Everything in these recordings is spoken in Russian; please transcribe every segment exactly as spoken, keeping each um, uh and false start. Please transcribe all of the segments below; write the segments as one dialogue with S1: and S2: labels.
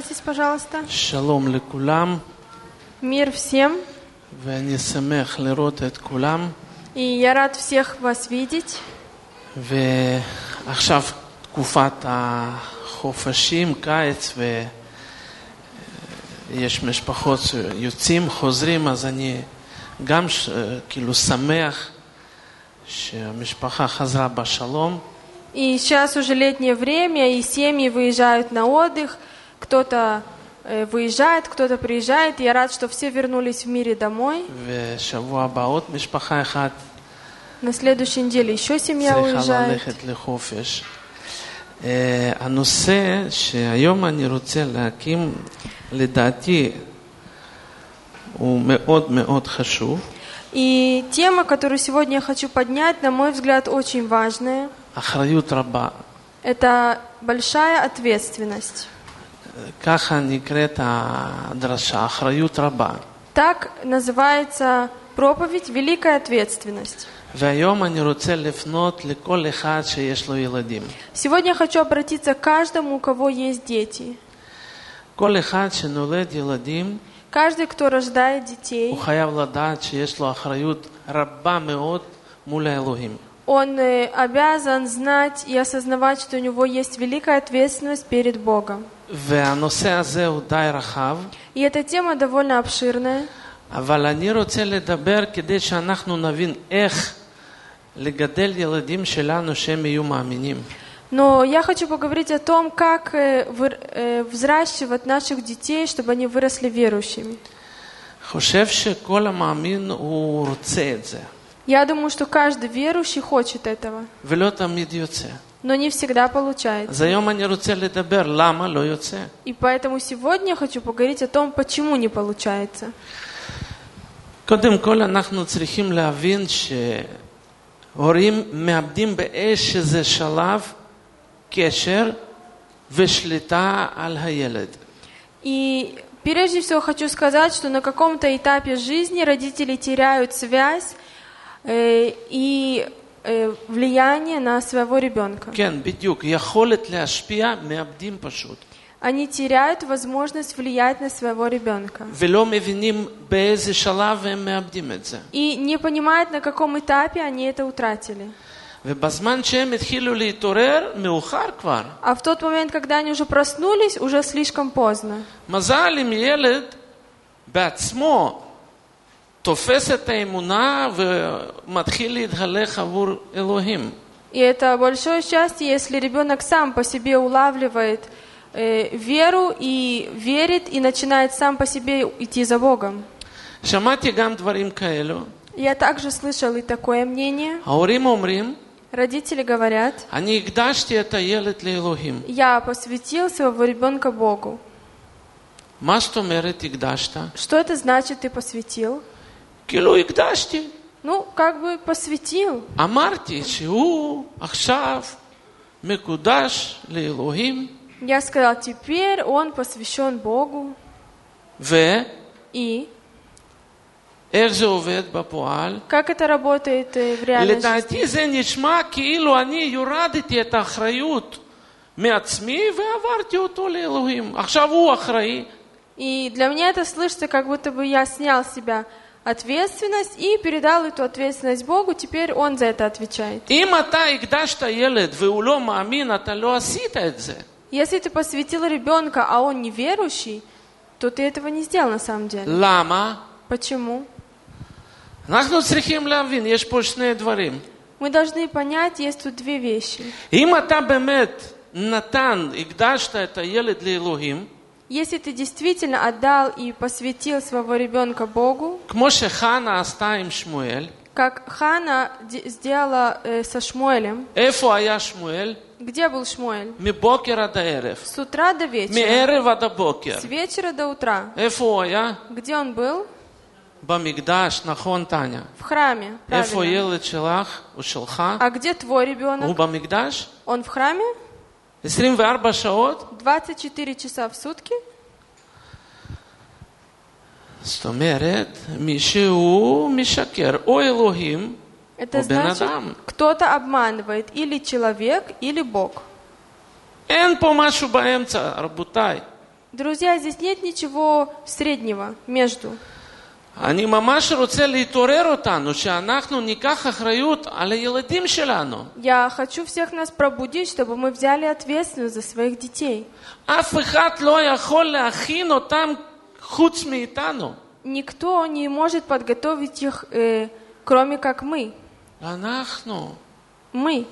S1: Поднимайтесь, пожалуйста.
S2: Шалом лекулам.
S1: Мир всем.
S2: ואני שמח לראות את כולם.
S1: И я рад всех вас видеть.
S2: ועכשיו תקופת החופשים, קיץ, ויש משפחות יוצאים, חוזרים, אז אני גם כאילו שמח שהמשפחה חזרה בשלום.
S1: И сейчас уже летнее время, и семьи выезжают на отдых. Кто-то э, выезжает, кто-то приезжает. Я рад, что все вернулись в мире домой.
S2: ושבוע הבא עוד משפחה אחת
S1: На следующей неделе еще семья
S2: צריכה
S1: уезжает.
S2: ללכת לחופש. הנושא שהיום אני רוצה להקים, לדעתי, הוא מאוד מאוד חשוב.
S1: И тема, которую сегодня я хочу поднять, на мой взгляд, очень важная.
S2: אחריות רבה.
S1: Это большая ответственность.
S2: ככה נקראת הדרשה, אחריות רבה.
S1: Так называется проповедь «Великая ответственность».
S2: והיום אני רוצה לפנות לכל אחד שיש לו ילדים.
S1: Сегодня я хочу обратиться к каждому, у кого есть дети.
S2: כל אחד שנולד ילדים,
S1: Каждый, кто рождает детей,
S2: הוא חייב לדעת שיש לו אחריות רבה מאוד מול האלוהים.
S1: он э, обязан знать и осознавать, что у него есть великая ответственность перед Богом.
S2: והנושא הזה הוא די רחב.
S1: И эта тема довольно обширная.
S2: אבל אני רוצה לדבר כדי שאנחנו נבין איך לגדל ילדים שלנו שהם יהיו מאמינים.
S1: Но я хочу поговорить о том, как э, вы- э, взращивать наших детей, чтобы они выросли верующими.
S2: חושב שכל המאמין הוא רוצה את זה,
S1: Я думаю, что каждый верующий хочет этого,
S2: ולא תמיד יוצא.
S1: но не всегда получается.
S2: אז היום אני רוצה לדבר למה לא יוצא.
S1: И поэтому сегодня я хочу поговорить о том, почему не получается.
S2: קודם כל אנחנו צריכים להבין שהורים מאבדים באיזה שלב קשר ושליטה על הילד.
S1: И прежде всего хочу сказать, что на каком-то этапе жизни родители теряют связь э, и э, влияние на своего ребенка.
S2: כן, בדיוק. יכולת להשפיע מאבדים פשוט.
S1: Они теряют возможность влиять на своего ребенка.
S2: ולא מבינים באיזה שלב הם מאבדים את זה.
S1: И не понимают, на каком этапе они это утратили.
S2: ובזמן שהם התחילו להתעורר, מאוחר כבר.
S1: А в тот момент, когда они уже проснулись, уже слишком поздно.
S2: מזל אם ילד בעצמו תופס את האמונה ומתחיל להתהלך עבור אלוהים.
S1: И это большое счастье, если ребенок сам по себе улавливает э, веру и верит, и начинает сам по себе идти за Богом.
S2: שמעתי גם דברים כאלו.
S1: Я также слышал и такое мнение.
S2: ההורים אומרים,
S1: Родители говорят:
S2: אני הקדשתי את הילד לאלוהים.
S1: я посвятил своего ребенка Богу.
S2: מה זאת אומרת הקדשת?
S1: Что это значит, ты посвятил?
S2: כאילו הקדשתי.
S1: Ну, как бы посвятил.
S2: אמרתי שהוא עכשיו מקודש לאלוהים,
S1: Я сказал, теперь он посвящен Богу.
S2: ואיך
S1: И
S2: זה עובד בפועל?
S1: как это работает э, в реальной жизни?
S2: לדעתי זה נשמע כאילו אני יורדתי את האחריות מעצמי ועברתי אותו לאלוהים. עכשיו הוא אחראי.
S1: И для меня это слышится, как будто бы я снял с себя ответственность и передал эту ответственность Богу, теперь Он за это отвечает.
S2: אם אתה הקדשת ילד והוא לא מאמין, אתה לא עשית את זה.
S1: Если ты посвятил ребенка, а он неверующий, то ты этого не сделал на самом деле.
S2: למה?
S1: Почему?
S2: אנחנו צריכים להבין, יש פה שני דברים.
S1: Мы должны понять, есть тут две вещи.
S2: אם אתה באמת נתן, הקדשת את הילד לאלוהים,
S1: Если ты действительно отдал и посвятил своего ребенка Богу,
S2: כמו שחנה עשתה עם שמואל,
S1: как Хана де- сделала э, со Шмуэлем.
S2: איפה היה שמואל?
S1: Где был Шмуэль?
S2: מבוקר עד הערב.
S1: С утра до вечера.
S2: מערב עד הבוקר.
S1: С вечера до утра.
S2: איפה הוא היה?
S1: Где он был?
S2: במקדש, נכון טניה.
S1: В храме.
S2: איפה
S1: Правильно.
S2: ילד שלך או שלך?
S1: А где твой
S2: הוא
S1: ребенок?
S2: במקדש?
S1: Он в храме?
S2: עשרים וארבע שעות?
S1: двадцать четыре часа в сутки?
S2: זאת אומרת, מישהו משקר, או אלוהים,
S1: Это
S2: או בן
S1: значит,
S2: אדם.
S1: кто-то обманывает или человек, или Бог.
S2: אין פה משהו באמצע, רבותיי.
S1: Друзья, здесь нет ничего среднего между.
S2: אני ממש רוצה להתעורר אותנו, שאנחנו ניקח אחריות על הילדים שלנו.
S1: Я хочу всех нас пробудить, чтобы мы взяли ответственность за своих детей.
S2: אף אחד לא יכול להכין אותם חוץ מאיתנו.
S1: Никто не может подготовить их, э, кроме как мы.
S2: אנחנו.
S1: Мы.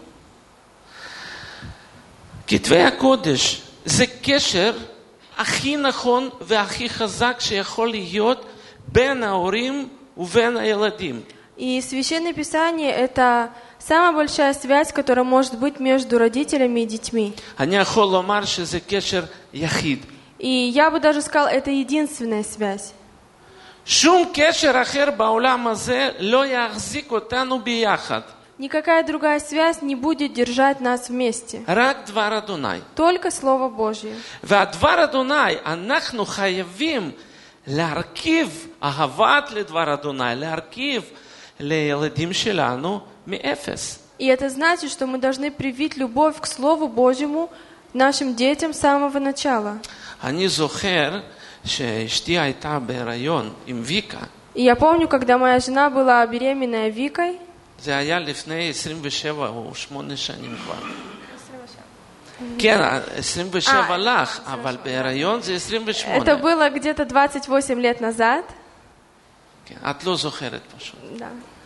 S2: כתבי הקודש זה קשר הכי נכון והכי חזק שיכול להיות בין ההורים ובין הילדים.
S1: И Священное Писание — это самая большая связь, которая может быть между родителями и детьми.
S2: אני יכול לומר שזה קשר יחיד.
S1: И я бы даже сказала, это единственная связь.
S2: שום קשר אחר בעולם הזה לא יחזיק אותנו ביחד.
S1: Никакая другая связь не будет держать нас вместе.
S2: רק דבר אדוני.
S1: Только Слово Божье.
S2: והדבר אדוני, אנחנו חייבים להרכיב אהבת לדבר אדוני, להרכיב לילדים שלנו מאפס.
S1: И это значит, что мы должны привить любовь к Слову Божьему нашим детям с самого начала.
S2: אני זוכר שאשתי הייתה בהיריון עם ויקה.
S1: И я помню, когда моя жена была беременная Викой,
S2: זה היה לפני עשרים ושבע או שמונה שנים כבר. כן, עשרים ושבע לך, אבל בהיריון זה עשרים ושמונה.
S1: это было где-то двадцать восемь лет назад.
S2: כן, את לא זוכרת פשוט.
S1: Да.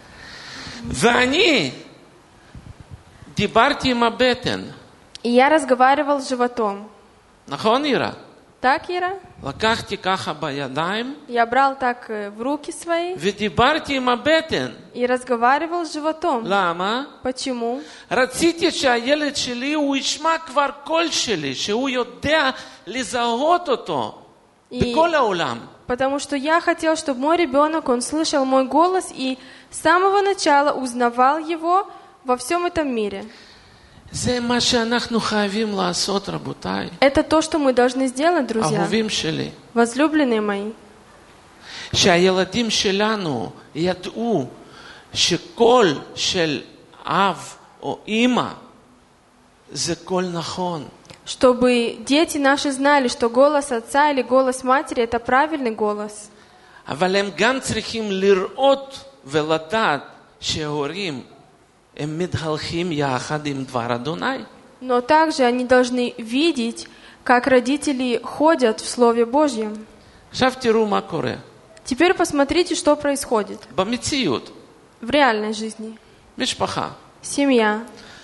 S2: ואני דיברתי עם הבטן.
S1: И я разговаривал с животом.
S2: נכון, אירה?
S1: Так, Ира?
S2: לקחתי ככה בידיים,
S1: Я брал так э, в руки свои
S2: ודיברתי עם הבטן.
S1: и разговаривал с животом.
S2: למה?
S1: Почему?
S2: רציתי שהילד שלי הוא ישמע כבר קול שלי, שהוא יודע לזהות אותו
S1: И-
S2: בכל העולם.
S1: Потому что я хотел, чтобы мой ребенок, он слышал мой голос и с самого начала узнавал его во всем этом мире.
S2: זה מה שאנחנו חייבים לעשות, רבותיי.
S1: Это то, что мы должны сделать, друзья.
S2: אהובים שלי.
S1: Возлюбленные мои.
S2: שהילדים שלנו ידעו שקול של אב או אמא זה קול נכון.
S1: Чтобы дети наши знали, что голос отца или голос матери — это правильный голос.
S2: אבל הם גם צריכים לראות ולדעת שההורים הם מתהלכים יחד עם דבר אדוני.
S1: Но также они должны видеть, как родители ходят в Слове Божьем.
S2: עכשיו תראו מה קורה.
S1: Теперь посмотрите, что происходит
S2: במציאות,
S1: в реальной жизни.
S2: משפחה.
S1: Семья.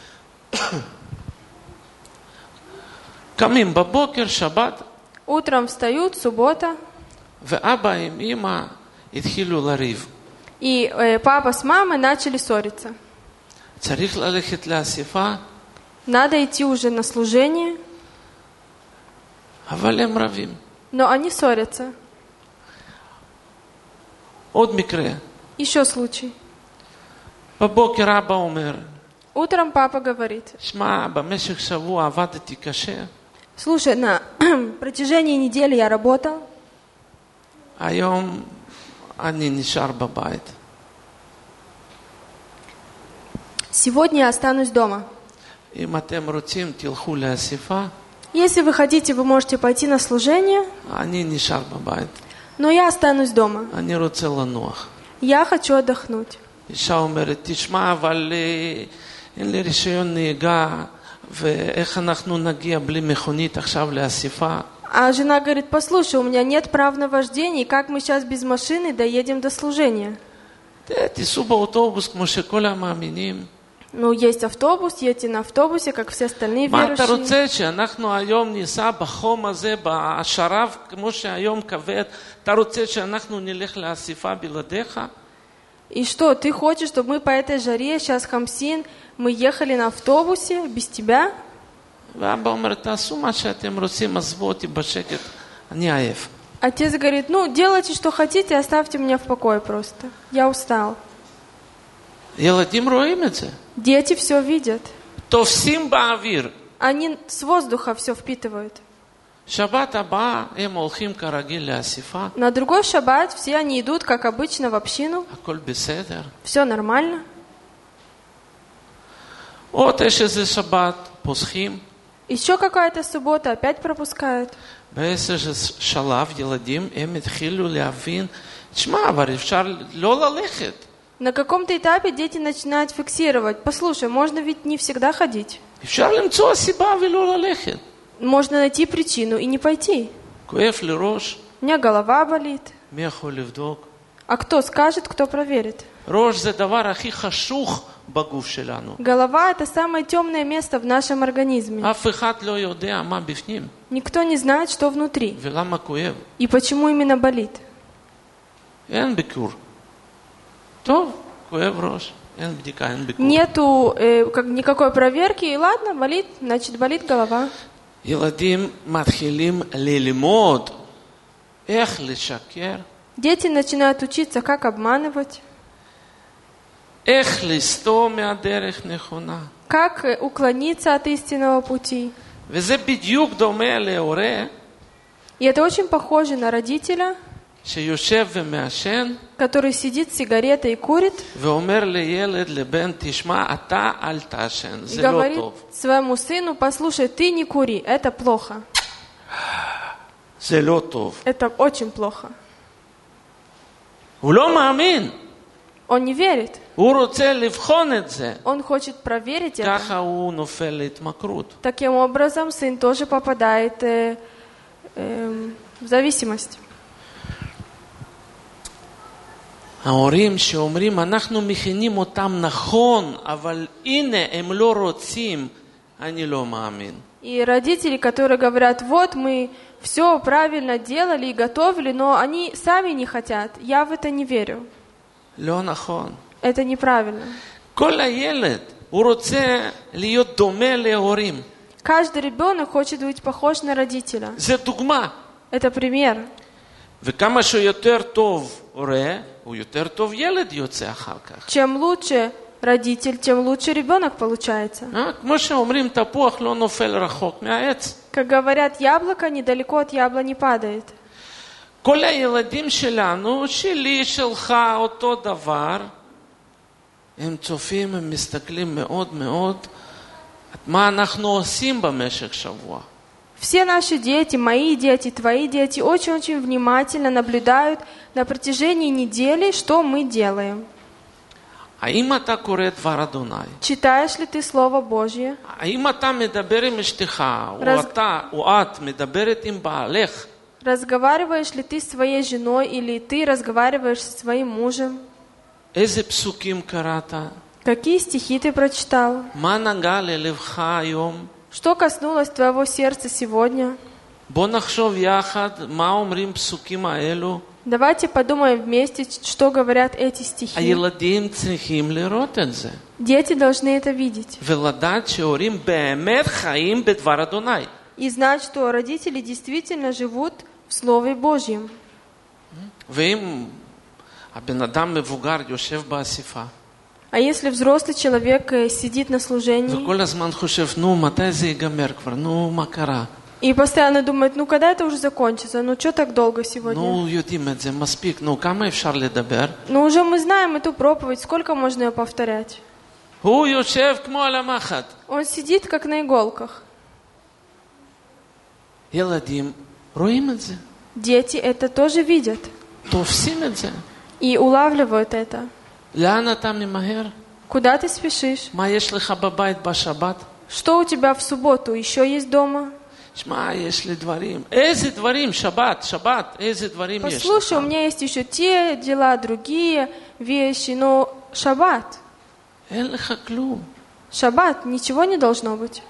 S2: קמים בבוקר, שבת,
S1: Утром встают, суббота,
S2: ואבא עם אמא התחילו לריב.
S1: и э, папа с мамой начали ссориться.
S2: צריך ללכת לאספה,
S1: Надо идти уже на служение,
S2: אבל הם רבים.
S1: но они ссорятся.
S2: עוד מקרה.
S1: Еще случай.
S2: בבוקר אבא אומר,
S1: Утром папа говорит:
S2: שמע, במשך שבוע עבדתי קשה,
S1: слушай, на протяжении недели я работал,
S2: היום אני נשאר בבית.
S1: сегодня я останусь дома.
S2: אם אתם רוצים, תלכו לאספה,
S1: Если вы хотите, вы можете пойти на служение,
S2: אני נשאר בבית.
S1: но я останусь дома.
S2: אני רוצה לנוח.
S1: Я хочу отдохнуть.
S2: אישה אומרת, תשמע, אבל אה, אין לי רישיון נהיגה, ואיך אנחנו נגיע בלי מכונית עכשיו לאספה?
S1: А жена говорит: послушай, у меня нет прав на вождение, и как мы сейчас без машины доедем до служения?
S2: ת- תיסעו באוטובוס כמו שכל המאמינים.
S1: Ну, есть автобус, едьте на автобусе, как все остальные
S2: מה אתה
S1: верующие.
S2: רוצה, שאנחנו היום ניסע בחום הזה, בשרב, כמו שהיום כבד, אתה רוצה שאנחנו נלך לאספה בלעדיך?
S1: И что, ты хочешь, чтобы мы по этой жаре, сейчас Хамсин, мы ехали на автобусе без тебя?
S2: ואבא אומר, תעשו מה שאתם רוצים, עזבו אותי בשקט, אני עייף.
S1: Отец говорит: ну, делайте, что хотите, оставьте меня в покое просто. Я устал.
S2: ילדים רואים את זה.
S1: Дети все видят.
S2: תופסים באוויר.
S1: Они с воздуха все впитывают.
S2: שבת הבאה הם הולכים כרגיל לאספה,
S1: На другой шаббат все они идут, как обычно, в общину.
S2: הכל בסדר.
S1: Все нормально.
S2: עוד יש איזה שבת, פוסחים,
S1: Еще какая-то суббота, опять пропускают.
S2: באיזה שלב ילדים הם התחילו להבין, תשמע, אבל אפשר לא ללכת.
S1: На каком-то этапе дети начинают фиксировать. Послушай, можно ведь не всегда ходить.
S2: אפשר למצוא סיבה ולא ללכת.
S1: Можно найти причину и не пойти.
S2: כואב לי ראש.
S1: У меня голова болит.
S2: מי יכול לבדוק?
S1: А кто скажет, кто проверит?
S2: ראש זה דבר הכי חשוך בגוף שלנו.
S1: Голова – это самое темное место в нашем организме.
S2: אף אחד לא יודע מה בפנים.
S1: Никто не знает, что внутри.
S2: ולמה כואב?
S1: И почему именно болит.
S2: אין ביקור. טוב, כואב ראש. אין בדיקה, אין ביקור.
S1: Нету э, как, никакой проверки, и ладно, болит, значит болит голова.
S2: ילדים מתחילים ללמוד איך לשקר,
S1: Дети начинают учиться, как обманывать,
S2: איך לסטות מהדרך נכונה.
S1: как э, уклониться от истинного пути.
S2: וזה בדיוק דומה להורה
S1: И это очень похоже на родителя,
S2: שיושב ומעשן
S1: который сидит с сигаретой и курит,
S2: ואומר לילד, לבן, תשמע, אתה אל תעשן,
S1: и
S2: זה לא
S1: говорит
S2: טוב.
S1: своему сыну: послушай, ты не кури, это плохо.
S2: זה לא טוב.
S1: Это очень плохо.
S2: הוא לא מאמין.
S1: Он не верит.
S2: הוא רוצה לבחון את זה.
S1: Он хочет проверить это.
S2: ככה הוא נופל להתמכרות.
S1: Таким образом, сын тоже попадает э, э, в зависимость.
S2: ההורים שאומרים, אנחנו מכינים אותם נכון, אבל הנה הם לא רוצים, אני לא מאמין.
S1: И родители, которые говорят: вот мы все правильно делали и готовили, но они сами не хотят. Я в это не верю.
S2: לא נכון.
S1: Это неправильно.
S2: כל הילד, הוא רוצה להיות דומה להורים.
S1: Каждый ребенок хочет быть похож на родителя.
S2: זה דוגמה.
S1: Это пример.
S2: וכמה שהוא יותר טוב הורה, הוא יותר טוב ילד יוצא אחר כך.
S1: Чем לучше родитель, тем лучше ребенок получается.
S2: אה? כמו שאומרים, תפוח לא נופל רחוק מהעץ.
S1: Как говорят, яблоко недалеко от яблони падает.
S2: כל הילדים שלנו, שלי, שלך, אותו דבר, הם צופים, הם מסתכלים מאוד מאוד, מה אנחנו עושים במשך שבוע.
S1: Все наши дети, мои дети, твои дети очень-очень внимательно наблюдают на протяжении недели, что мы делаем.
S2: האם אתה קורא דבר אדוני?
S1: Читаешь ли ты Слово Божье?
S2: האם אתה מדבר עם אשתך, או
S1: רז-
S2: אתה, או את, מדברת עם בעלך?
S1: Разговариваешь ли ты с своей женой или ты разговариваешь со своим мужем?
S2: איזה פסוקים קראת?
S1: Какие стихи ты прочитал?
S2: מה נגע ללבך היום?
S1: Что коснулось твоего сердца сегодня?
S2: בוא נחשוב יחד מה אומרים פסוקים האלו.
S1: Давайте подумаем вместе, что говорят эти стихи.
S2: הילדים צריכים לראות את זה.
S1: Дети должны это видеть.
S2: ולדעת שהורים באמת חיים בדבר אדוני.
S1: И знать, что родители действительно живут в Слове Божьем.
S2: ואם הבן אדם מבוגר יושב באסיפה,
S1: А если взрослый человек э, сидит на служении
S2: וכל הזמן חושב, נו, מתי זה ייגמר כבר? נו, מה קרה?
S1: и постоянно думает: ну когда это уже закончится? Ну что так долго сегодня?
S2: נו, יודעים את זה, מספיק. נו, כמה אפשר לדבר?
S1: Ну уже мы знаем эту проповедь, сколько можно ее повторять?
S2: הוא יושב כמו על המחט.
S1: Он сидит как на иголках.
S2: ילדים רואים את זה,
S1: Дети это тоже видят
S2: תופסים את זה.
S1: и улавливают это.
S2: לאן אתה ממהר?
S1: Куда ты спешишь?
S2: מה יש לך בבית בשבת?
S1: Что у тебя в субботу еще есть дома?
S2: שמע, יש לי דברים. איזה דברים? שבת, שבת. איזה דברים יש
S1: Послушай, у
S2: לך?
S1: меня есть еще те дела, другие вещи, но шаббат,
S2: אין לך כלום.
S1: шаббат, ничего не должно быть.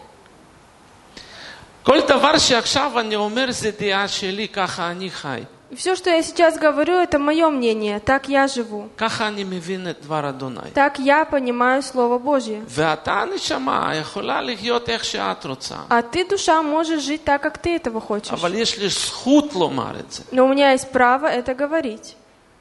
S2: כל דבר שעכשיו אני אומר זה דעה שלי, ככה אני חי.
S1: И все, что я сейчас говорю, это мое мнение, так я живу.
S2: ככה אני מבין את דבר אדוני.
S1: Так я понимаю Слово Божье.
S2: ואתה, נשמה, יכולה לחיות איך שאת רוצה.
S1: А ты, душа, можешь жить так, как ты этого хочешь.
S2: אבל יש לי זכות לומר את זה.
S1: Но у меня есть право это говорить.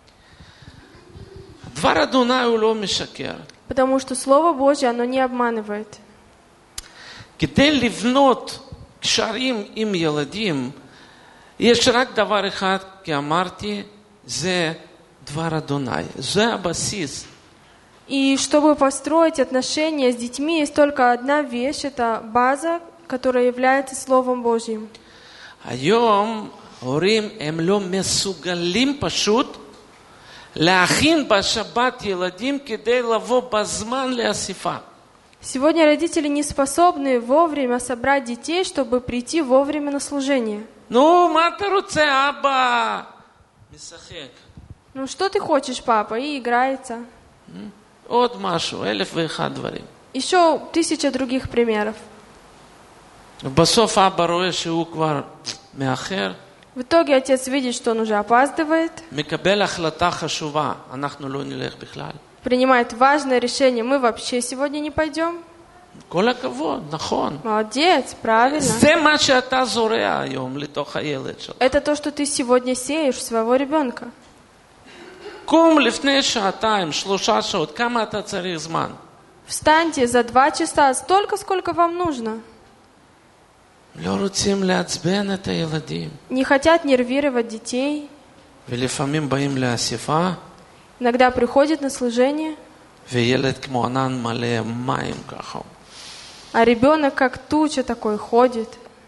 S2: דבר אדוני הוא לא משקר.
S1: Потому что Слово Божье, оно не обманывает.
S2: כדי לבנות קשרים עם ילדים, יש רק דבר אחד, כי אמרתי, זה דבר אדוני. זה הבסיס.
S1: И чтобы построить отношения с детьми, есть только одна вещь, это база, которое является Словом Божьим.
S2: היום הורים הם לא מסוגלים פשוט להכין בשבת ילדים כדי לבוא בזמן לאספה.
S1: Сегодня родители не способны вовремя собрать детей, чтобы прийти вовремя на служение.
S2: נו, מה אתה רוצה, אבא? משחק.
S1: Ну что ты хочешь, папа? И играется.
S2: עוד משהו, אלף ואחד דברים.
S1: Еще тысяча других примеров.
S2: בסוף אבא רואה שהוא כבר מאחר.
S1: В итоге отец видит, что он уже опаздывает,
S2: מקבל החלטה חשובה, אנחנו לא נלך בכלל.
S1: принимает важное решение. Мы вообще сегодня не пойдем.
S2: כל הכבוד, נכון.
S1: Молодец, правильно.
S2: זה מה שאתה זורע היום לתוך הילד שלך.
S1: Это то, что ты сегодня сеешь в своего ребенка.
S2: קום לפני שעתיים, שלושה שעות, כמה אתה צריך זמן?
S1: Встаньте за два часа, столько, сколько вам нужно.
S2: לא רוצים לעצבן את הילדים.
S1: Не хотят нервировать детей.
S2: ולפעמים באים לאספה.
S1: Иногда приходят на служение,
S2: וילד כמו ענן מלא מים ככה.
S1: а ребенок как туча такой ходит.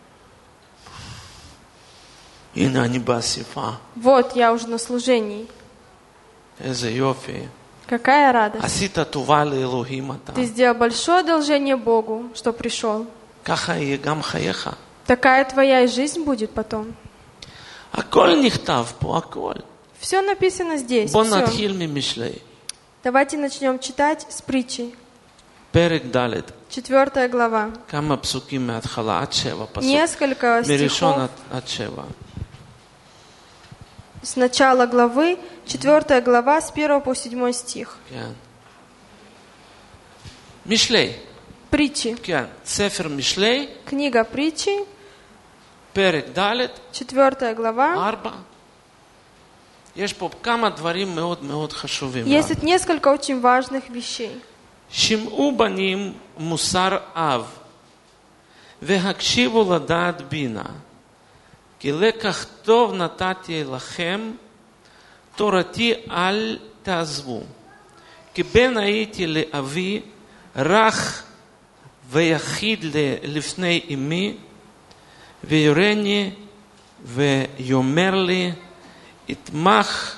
S2: הנה אני באספה.
S1: Вот, я уже на служении.
S2: איזה יופי.
S1: Какая радость.
S2: עשית טובה לאלוהים אתה.
S1: Ты сделал большое одолжение Богу, что пришел.
S2: ככה יהיה גם חייך.
S1: Такая твоя и жизнь будет потом.
S2: הכל נכתב פה, הכל.
S1: Все написано здесь.
S2: בוא
S1: Все.
S2: נתחיל ממשלי.
S1: Давайте начнем читать с притчей.
S2: פרק ד'.
S1: Четвертая глава.
S2: כמה פסוקים מההתחלה עד שבע. פסוק.
S1: Несколько
S2: מראשון
S1: стихов
S2: עד, עד שבע.
S1: с начала главы. Четвертая глава с первого по седьмой стих.
S2: כן. משלי.
S1: Притчи.
S2: כן. ספר משלי.
S1: Книга притчи.
S2: פרק ד'.
S1: Четвертая глава.
S2: ארבע. יש פה כמה דברים מאוד מאוד חשובים.
S1: Есть тут несколько очень важных вещей.
S2: שמעו בנים מוסר אב, והקשיבו לדעת בינה, כי לקח טוב נתתי לכם, תורתי אל תעזבו. כי בן הייתי לאבי, רך ויחיד לפני אמי, ויורני ויאמר לי, יתמך,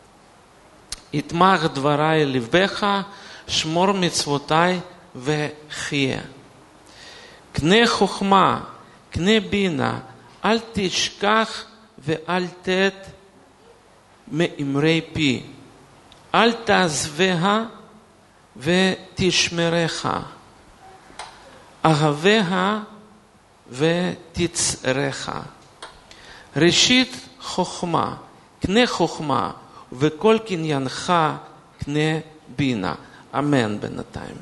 S2: יתמך דברי לבך, שמור מצוותיי וחיה. קנה חוכמה, קנה בינה, אל תשכח ואל תת מאמרי פי. אל תעזביה ותשמרך. אהביה ותצרך. ראשית חוכמה, קנה חוכמה, וכל קניינך קנה בינה. Амен бенатаим.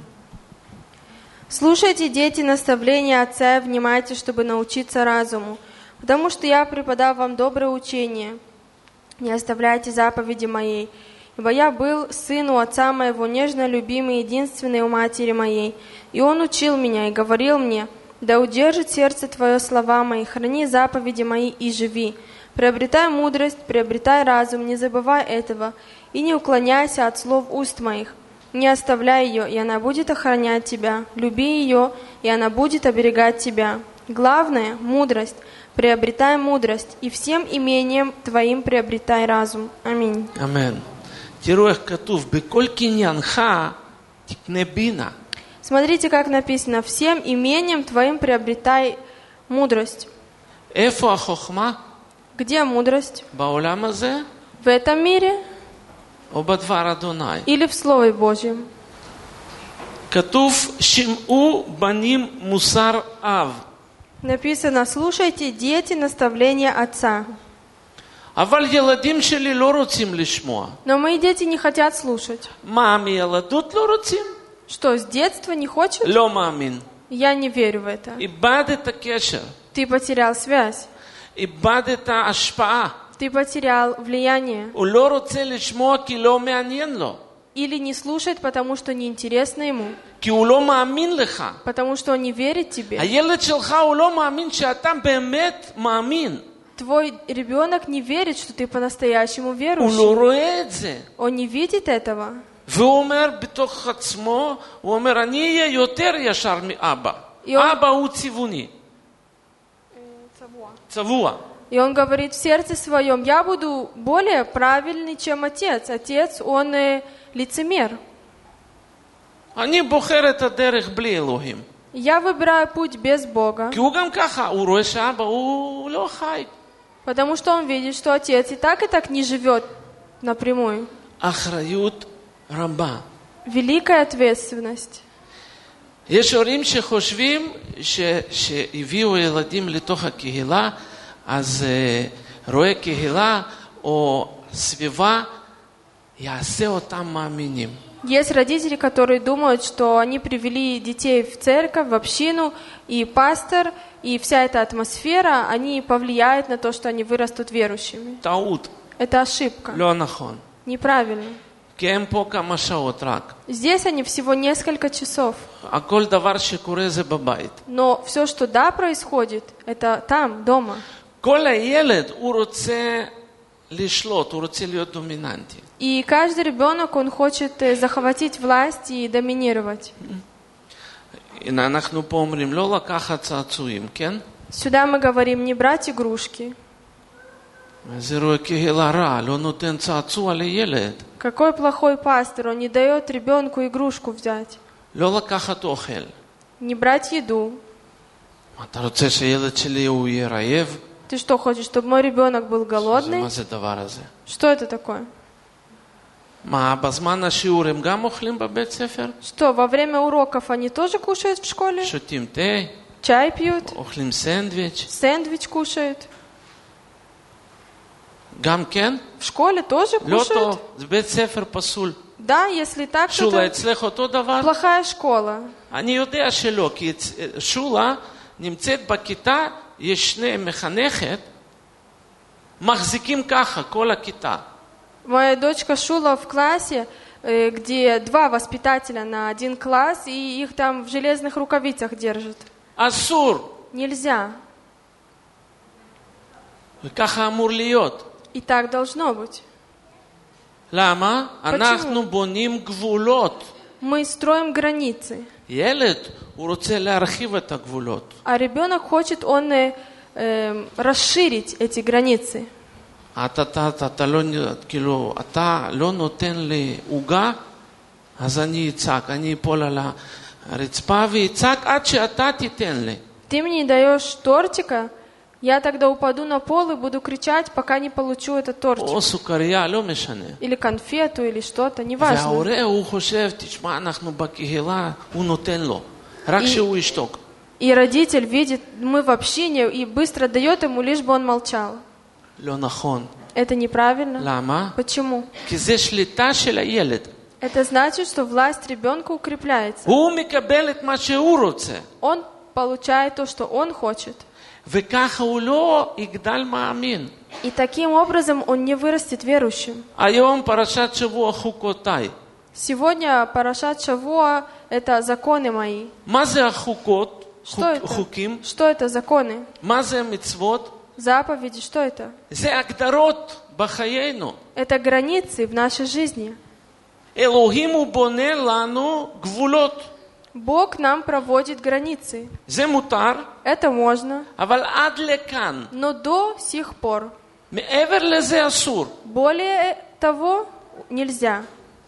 S1: Слушайте, дети, наставления отца и внимайте, чтобы научиться разуму, потому что я преподал вам доброе учение. Не оставляйте заповеди моей, ибо я был сын у отца моего, нежно любимый, единственный у матери моей. И он учил меня и говорил мне, да удержит сердце твое слова мои, храни заповеди мои и живи. Приобретай мудрость, приобретай разум, не забывай этого, и не уклоняйся от слов уст моих. Не оставляй ее, и она будет охранять тебя. Люби ее, и она будет оберегать тебя. Главное – мудрость. Приобретай мудрость, и всем имением твоим приобретай разум. Аминь.
S2: Амен. תראו איך כתוב, בכל קניינך תקנה בינה.
S1: Смотрите, как написано, всем имением твоим приобретай мудрость.
S2: איפה החוכמה?
S1: Где мудрость?
S2: בעולם הזה?
S1: В этом мире
S2: או בדבר אדוני?
S1: или в Слове Божьем?
S2: כתוב, שמעו בנים מוסר אב.
S1: Написано, слушайте, дети, наставления отца.
S2: אבל ילדים שלי לא רוצים לשמוע.
S1: Но мои дети не хотят слушать.
S2: מה, מילדות לא רוצים?
S1: Что, с детства не хочет?
S2: לא מאמין.
S1: Я не верю в это.
S2: איבדת הקשר.
S1: Ты потерял связь.
S2: איבדת השפעה.
S1: Ты потерял влияние.
S2: הוא לא רוצה לשמוע כי לא מעניין לו.
S1: Или не слушает, потому что неинтересно ему.
S2: כי הוא לא מאמין לך.
S1: Потому что он не верит тебе.
S2: הילד שלך הוא לא מאמין שאתה באמת מאמין.
S1: Твой ребенок не верит, что ты по-настоящему
S2: הוא לא
S1: верующий.
S2: רואה את זה.
S1: Он не видит этого.
S2: והוא אומר בתוך עצמו, הוא אומר, אני אהיה יותר ישר מאבא.
S1: יום-
S2: אבא הוא צבעוני. צבוע.
S1: И он говорит в сердце своем: я буду более правильный, чем отец. Отец, он э, лицемер.
S2: אני בוחר את הדרך בלי אלוהים.
S1: Я выбираю путь без Бога,
S2: כי הוא גם ככה, הוא רואה שאבא הוא לא חי.
S1: потому что он видит, что отец и так, и так не живет напрямую.
S2: אחריות רבה.
S1: Великая ответственность.
S2: יש הורים שחושבים ש, שהביאו ילדים לתוך הקהילה, אז uh, רואה קהילה או סביבה יעשה אותם מאמינים.
S1: Есть родители, которые думают, что они привели детей в церковь, в общину, и пастор, и вся эта атмосфера, они повлияют на то, что они вырастут верующими.
S2: טעות.
S1: Это ошибка.
S2: לא נכון.
S1: Неправильно.
S2: כי הם פה כמה שעות רק.
S1: Здесь они всего несколько часов.
S2: הכל דבר שקורה זה בבית.
S1: Но все, что да, происходит, это там, дома.
S2: כל הילד הוא רוצה לשלוט, הוא רוצה להיות דומיננטי.
S1: И каждый ребенок, он хочет э, захватить власть и доминировать.
S2: הנה אנחנו פה אומרים, לא לקחת צעצועים, כן?
S1: Сюда мы говорим не брать игрушки.
S2: זה רואה קהילה רע, לא נותן צעצוע לילד.
S1: Какой плохой пастор, он не дает ребенку игрушку взять.
S2: לא לקחת אוכל.
S1: Не брать еду.
S2: אתה רוצה שהילד שלי הוא יהיה רעב?
S1: Ты что, хочешь, чтобы мой ребенок был голодный?
S2: מה זה דבר הזה?
S1: Что это такое?
S2: מה, בזמן השיעור הם גם אוכלים בבית ספר?
S1: Что, во время уроков они тоже кушают в школе?
S2: שותים תה?
S1: Чай пьют?
S2: אוכלים סנדוויץ'?
S1: Сэндвич кушают?
S2: גם כן?
S1: В школе тоже
S2: לא
S1: кушают?
S2: טוב, זה בית ספר פסול.
S1: Да, если так, то
S2: שולה,
S1: это
S2: אצלך אותו דבר?
S1: плохая школа.
S2: אני יודע שלא, כי שולה נמצאת בכיתה, יש שני מחנכת, מחזיקים ככה, כל הכיתה.
S1: Моя дочка Шула в классе, э, где два воспитателя на один класс, и их там в железных рукавицах держат.
S2: אסור.
S1: Нельзя.
S2: וככה אמור להיות.
S1: И так должно быть.
S2: למה? אנחנו בונים גבולות.
S1: Мы строим границы.
S2: ילד, הוא רוצה להרחיב את הגבולות.
S1: А ребенок хочет, он э, э, расширить эти границы.
S2: אתה, אתה, אתה, אתה, לא, כאילו, אתה לא נותן לי עוגה, אז אני אצעק, אני אפול על הרצפה ואצעק עד שאתה תיתן לי.
S1: Ты мне не даешь тортика, я тогда упаду на пол и буду кричать, пока не получу этот тортик.
S2: או סוכריה, לא משנה.
S1: Или конфету, или что-то, неважно.
S2: וההורה הוא חושב, תשמע, אנחנו בקהילה, הוא נותן לו, רק שהוא ישתוק.
S1: И родитель видит, мы в общине, и быстро дает ему, лишь бы он молчал.
S2: לא נכון.
S1: Это неправильно.
S2: למה?
S1: Почему?
S2: כי זה שליטה של הילד.
S1: Это значит, что власть ребенка укрепляется.
S2: הוא מקבל את מה שהוא רוצה.
S1: Он получает то, что он хочет.
S2: וככה הוא לא יגדל מאמין.
S1: И таким образом он не вырастет верующим.
S2: היום פרשת שבוע חוקותיי.
S1: Сегодня Парашат Шавуа – это законы мои.
S2: מה זה החוקות?
S1: Что это?
S2: חוקים?
S1: Что это законы?
S2: מה זה מצוות?
S1: Заповеди, что это?
S2: זה הגדרות בחיינו.
S1: Это границы в нашей жизни.
S2: אלוהים הוא בונה לנו גבולות.
S1: Бог нам проводит границы.
S2: זה מותר,
S1: Это можно,
S2: אבל עד לכאן.
S1: но до сих пор.
S2: מעבר לזה אסור.
S1: Более того нельзя.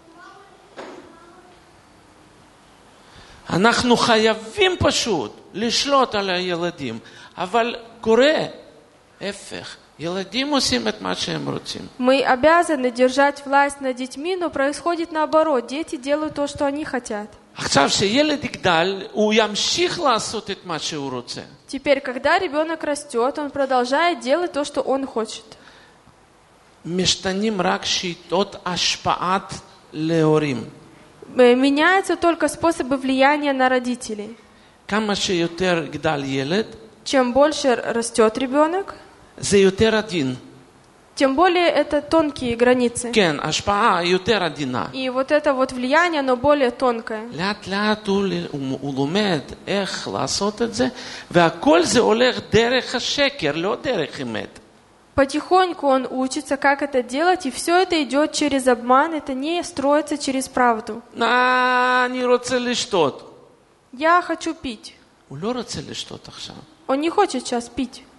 S2: אנחנו חייבים פשוט לשלוט על הילדים, אבל קורה הפך. ילדים עושים את מה שהם רוצים.
S1: Мы обязаны держать власть над детьми, но происходит наоборот. Дети делают то, что они хотят.
S2: עכשיו שילד יגדל, הוא ימשיך לעשות את מה שהוא רוצה.
S1: Теперь, когда ребенок растет, он продолжает делать то, что он хочет.
S2: משתנים רק שיטות השפעת להורים.
S1: Меняются только способы влияния на родителей.
S2: כמה שיותר גדל ילד,
S1: Чем больше растет ребенок,
S2: זה יותר עדין.
S1: тем более это тонкие границы.
S2: כן, השפעה יותר עדינה.
S1: И вот это вот влияние, оно более тонкое.
S2: לאט לאט הוא, הוא, הוא לומד איך לעשות את זה, והכל זה הולך דרך השקר, לא דרך אמת.
S1: Потихоньку он учится, как это делать, и все это идет через обман, это не строится через правду.
S2: אני רוצה לשתות.
S1: Я хочу пить.
S2: הוא לא רוצה לשתות עכשיו.
S1: Он не хочет сейчас пить.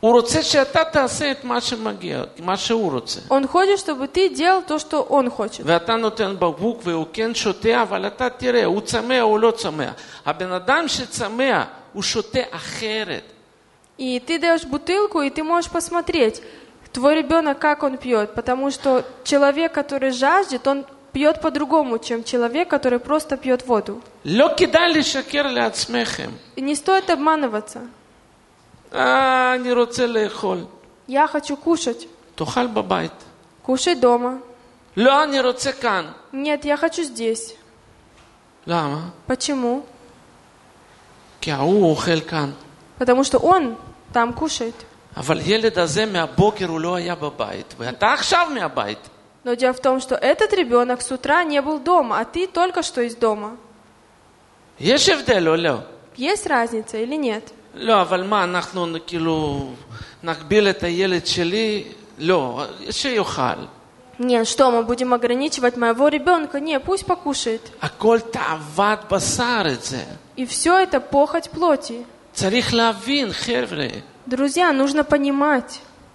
S2: הוא רוצה שאתה תעשה את מה שמגיע, מה שהוא רוצה.
S1: Он хочет, чтобы ты делал то, что он хочет.
S2: ואתה נותן בקבוק והוא כן שותה, אבל אתה תראה, הוא צמא או לא צמא. הבן אדם שצמא, הוא שותה אחרת.
S1: И ты даешь бутылку, и ты можешь посмотреть, твой ребенок, как он пьет. Потому что человек, который жаждет, он пьет по-другому, чем человек, который просто пьет воду.
S2: לא כדאי לשקר לעצמכם.
S1: И не стоит обманываться.
S2: אה, אני רוצה לאכול.
S1: Я хочу кушать.
S2: תאכל בבית.
S1: Кушай дома.
S2: לא, אני רוצה כאן.
S1: Нет, я хочу здесь.
S2: למה?
S1: Почему?
S2: כי ההוא אוכל כאן.
S1: Потому что он там кушает.
S2: אבל ילד הזה מהבוקר הוא לא היה בבית, ואתה עכשיו מהבית.
S1: Но дело в том, что этот ребенок с утра не был дома, а ты только что из дома.
S2: יש הבדל או לא?
S1: Есть разница или нет?
S2: לא, אבל מה, אנחנו כאילו נגביל את הילד שלי? לא, שיוכל.
S1: Нет, что, мы будем ограничивать моего ребенка? Не, пусть покушает.
S2: הכל תאוות בשר את זה.
S1: И все это похоть плоти.
S2: צריך להבין, חבר'ה.
S1: Друзья, нужно понимать.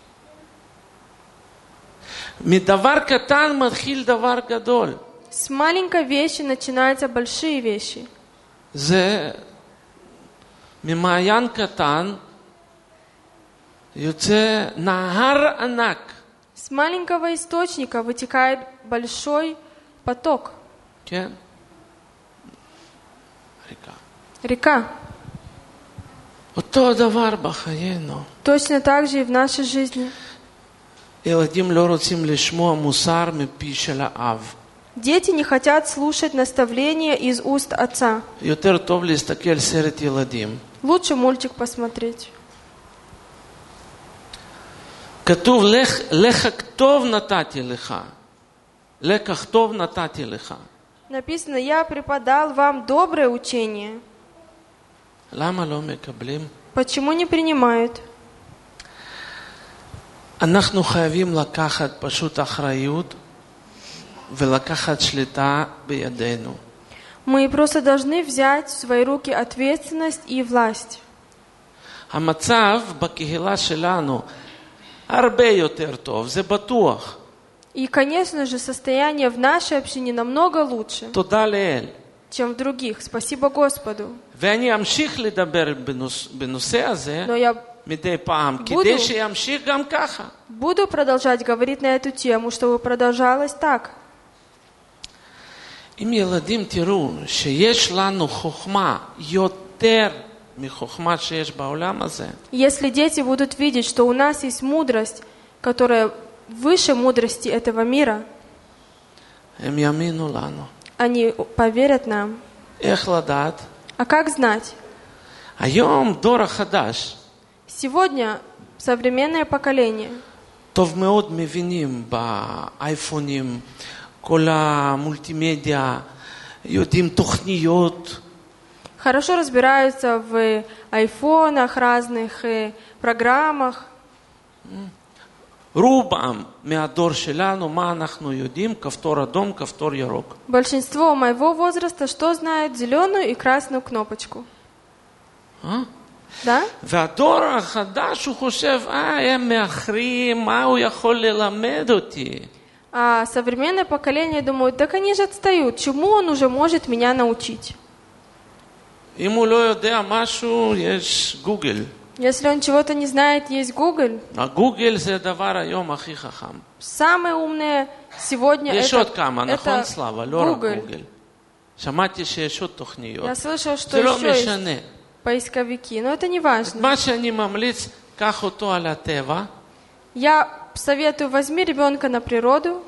S2: מדבר קטן מתחיל דבר גדול.
S1: С маленькой вещи начинаются большие вещи.
S2: זה ממעיין קטן יוצא נהר ענק.
S1: С маленького источника вытекает большой поток.
S2: כן? ריקה.
S1: Река.
S2: אותו דבר בחיינו.
S1: Точно так же и в нашей жизни.
S2: ילדים לא רוצים לשמוע מוסר מפי של האב.
S1: Дети не хотят слушать наставления из уст отца.
S2: יותר טוב להסתכל סרט ילדים.
S1: Лучше мультик посмотреть.
S2: כתוב, לך, לך טוב נתתי לך. לקח טוב נתתי לך.
S1: Написано, я преподал вам доброе учение.
S2: למה לא מקבלים?
S1: Почему не принимают?
S2: אנחנו חייבים לקחת פשוט אחריות ולקחת שליטה בידינו.
S1: Мы просто должны взять в свои руки ответственность и власть.
S2: המצב בקהילה שלנו הרבה יותר טוב, זה בטוח.
S1: И, конечно же, состояние в нашей общине намного лучше,
S2: תודה לאל.
S1: чем в других. Спасибо Господу.
S2: ואני אמשיך לדבר בנוס, בנושא הזה
S1: Но я
S2: מדי פעם,
S1: буду,
S2: כדי שימשיך גם ככה.
S1: буду продолжать говорить на эту тему, чтобы продолжалось так.
S2: אם ילדים תראו שיש לנו חוכמה יותר מחוכמה שיש בעולם הזה,
S1: Если дети будут видеть, что у нас есть мудрость, которая выше мудрости этого мира,
S2: הם יאמינו לנו.
S1: они поверят нам.
S2: איך לדעת?
S1: А как знать?
S2: היום דור החדש
S1: Сегодня современное поколение
S2: טוב מאוד מבינים באייפונים, כל המולטימדיה, יודעים תוכניות.
S1: хорошо разбираются в айфонах, разных э, программах.
S2: רובם מהדור שלנו, מה אנחנו יודעים? כפתור אדום, כפתור ירוק.
S1: Большинство моего возраста что знают? Зеленую и красную кнопочку.
S2: אה?
S1: Да?
S2: והדור החדש הוא חושב, אה, הם מאחרים, מה הוא יכול ללמד אותי?
S1: А современное поколение думают, так они же отстают, чему он уже может меня научить?
S2: אם הוא לא יודע משהו, יש גוגל.
S1: Если он чего-то не знает, есть Google.
S2: הגוגל זה הדבר היום הכי חכם.
S1: Самое умное сегодня
S2: יש
S1: это,
S2: עוד כמה, נכון
S1: это
S2: סלאבה? לא רק
S1: Google.
S2: גוגל. שמעתי שיש עוד תוכניות.
S1: Я слышала, что
S2: זה לא
S1: еще есть
S2: משנה.
S1: поисковики, но это не важно.
S2: מה שאני ממליץ, קח אותו על הטבע.
S1: Я советую, возьми ребенка на природу,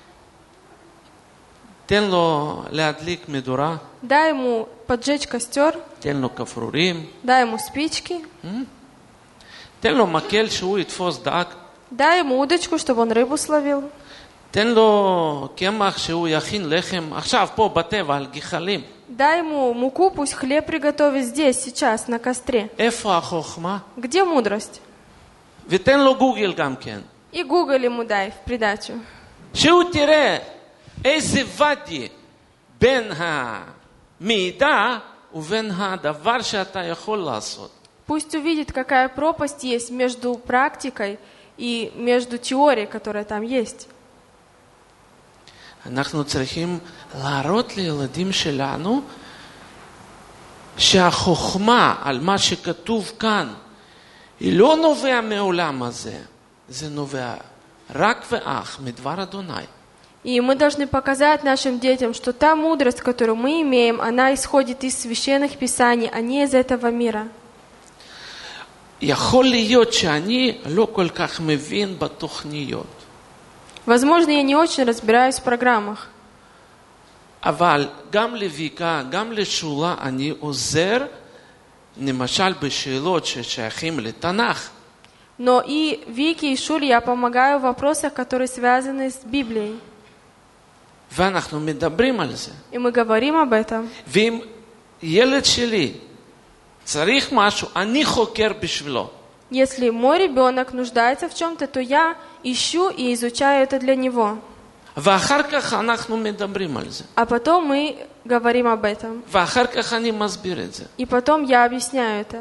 S2: תן לו להדליק מדורה.
S1: дай ему поджечь костер,
S2: תן לו כפרורים.
S1: дай ему спички,
S2: תן לו מקל שהוא יתפוס דג.
S1: дай ему удочку, чтобы он рыбу словил.
S2: תן לו קמח שהוא יכין לחם. עכשיו פה בטבע על גחלים.
S1: Дай ему муку, пусть хлеб приготовит здесь, сейчас, на костре.
S2: איפה החוכמה?
S1: Где мудрость?
S2: ותן לו גוגל גם כן.
S1: И Google ему дай в придачу.
S2: שהוא תראה איזה ואדי בין המידע ובין הדבר שאתה יכול לעשות.
S1: Пусть увидит, какая пропасть есть между практикой и между теорией, которая там есть.
S2: אנחנו צריכים להראות לילדים שלנו שהחוכמה על מה שכתוב כאן היא לא נובע מעולם הזה, זה נובע רק ואך מדבר אדוני.
S1: И мы должны показать нашим детям, что та мудрость, которую мы имеем, она исходит из священных писаний, а не из этого мира.
S2: יכול להיות שאני לא כל כך מבין בתוכניות.
S1: Возможно, я не очень разбираюсь в программах.
S2: אבל גם לויקה, גם לשולה, אני עוזר, למשל בשאלות ששייכים לתנ"ך.
S1: Но и Вике, и Шуле я помогаю в вопросах, которые связаны с Библией.
S2: ואנחנו מדברים על זה.
S1: И мы говорим об этом.
S2: ואם ילד שלי צריך משהו, אני חוקר בשבילו.
S1: Если мой ребенок нуждается в чем-то, то я ищу и изучаю это для него.
S2: ואחר כך אנחנו מדברים על זה.
S1: А потом мы говорим об этом.
S2: ואחר כך אני מסביר את זה.
S1: И потом я объясняю это.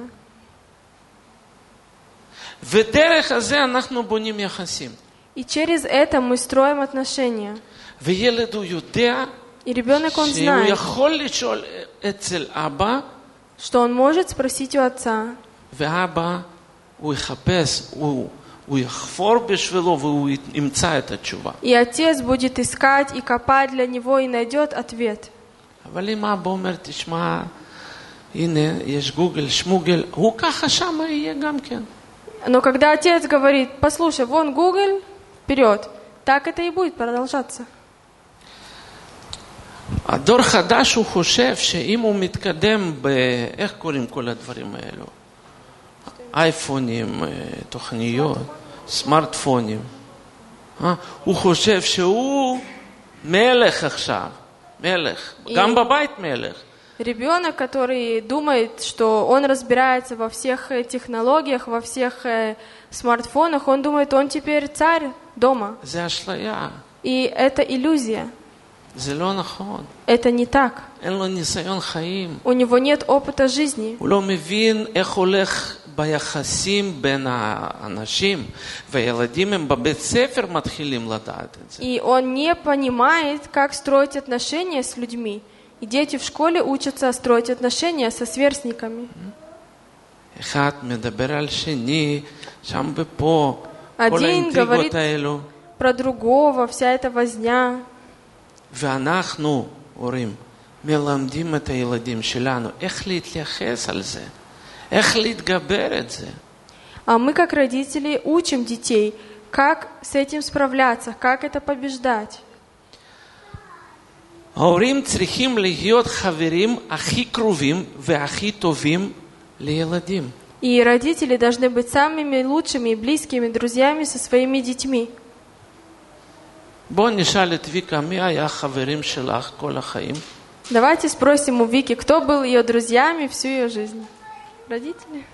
S2: ודרך הזה אנחנו בונים יחסים.
S1: И через это мы строим отношения.
S2: וילד הוא יודע
S1: И ребенок, он
S2: שהוא
S1: знает,
S2: יכול לשאול אצל אבא,
S1: что он может спросить у отца.
S2: ואבא הוא יחפש, הוא, הוא יחפור בשבילו והוא ימצא את התשובה.
S1: И отец будет искать и копать для него и найдет ответ.
S2: אבל אם אבא אומר, תשמע, הנה, יש גוגל, שמוגל, הוא ככה שם יהיה גם כן.
S1: Но когда отец говорит, послушай, вон Google, вперед, так это и будет продолжаться.
S2: הדור חדש הוא חושב שאם הוא מתקדם ב... איך קוראים כל הדברים האלו? אייפונים, תוכניות, סמארטפונים. הוא חושב שהוא מלך עכשיו, מלך, גם בבית מלך.
S1: Ребенок, который думает, что он разбирается во всех технологиях, во всех э, смартфонах, он думает, он теперь царь дома.
S2: זה אשליה.
S1: И это иллюзия.
S2: זה לא נכון.
S1: Это не так.
S2: אין לו ניסיון חיים.
S1: У него нет опыта жизни.
S2: הוא לא מבין איך הולך ביחסים בין האנשים, והילדים הם בבית ספר מתחילים לדעת את זה.
S1: И он не понимает, как строить отношения с людьми. И дети в школе учатся строить отношения со сверстниками.
S2: אחד מדבר על שני, שם ופה, כל
S1: Один
S2: האינטריגות
S1: говорит
S2: האלו.
S1: про другого, вся эта возня.
S2: ואנחנו, הורים, מלמדים את הילדים שלנו איך להתייחס על זה, איך להתגבר את זה.
S1: А мы, как родители, учим детей, как с этим справляться, как это побеждать.
S2: ההורים צריכים להיות חברים הכי קרובים והכי טובים לילדים.
S1: И родители должны быть самыми лучшими и близкими друзьями со своими детьми.
S2: בוא נשאל את ויקה, מי היה חברים שלך כל החיים?
S1: Давайте спросим у Вики, кто был ее друзьями всю ее жизнь. Родители?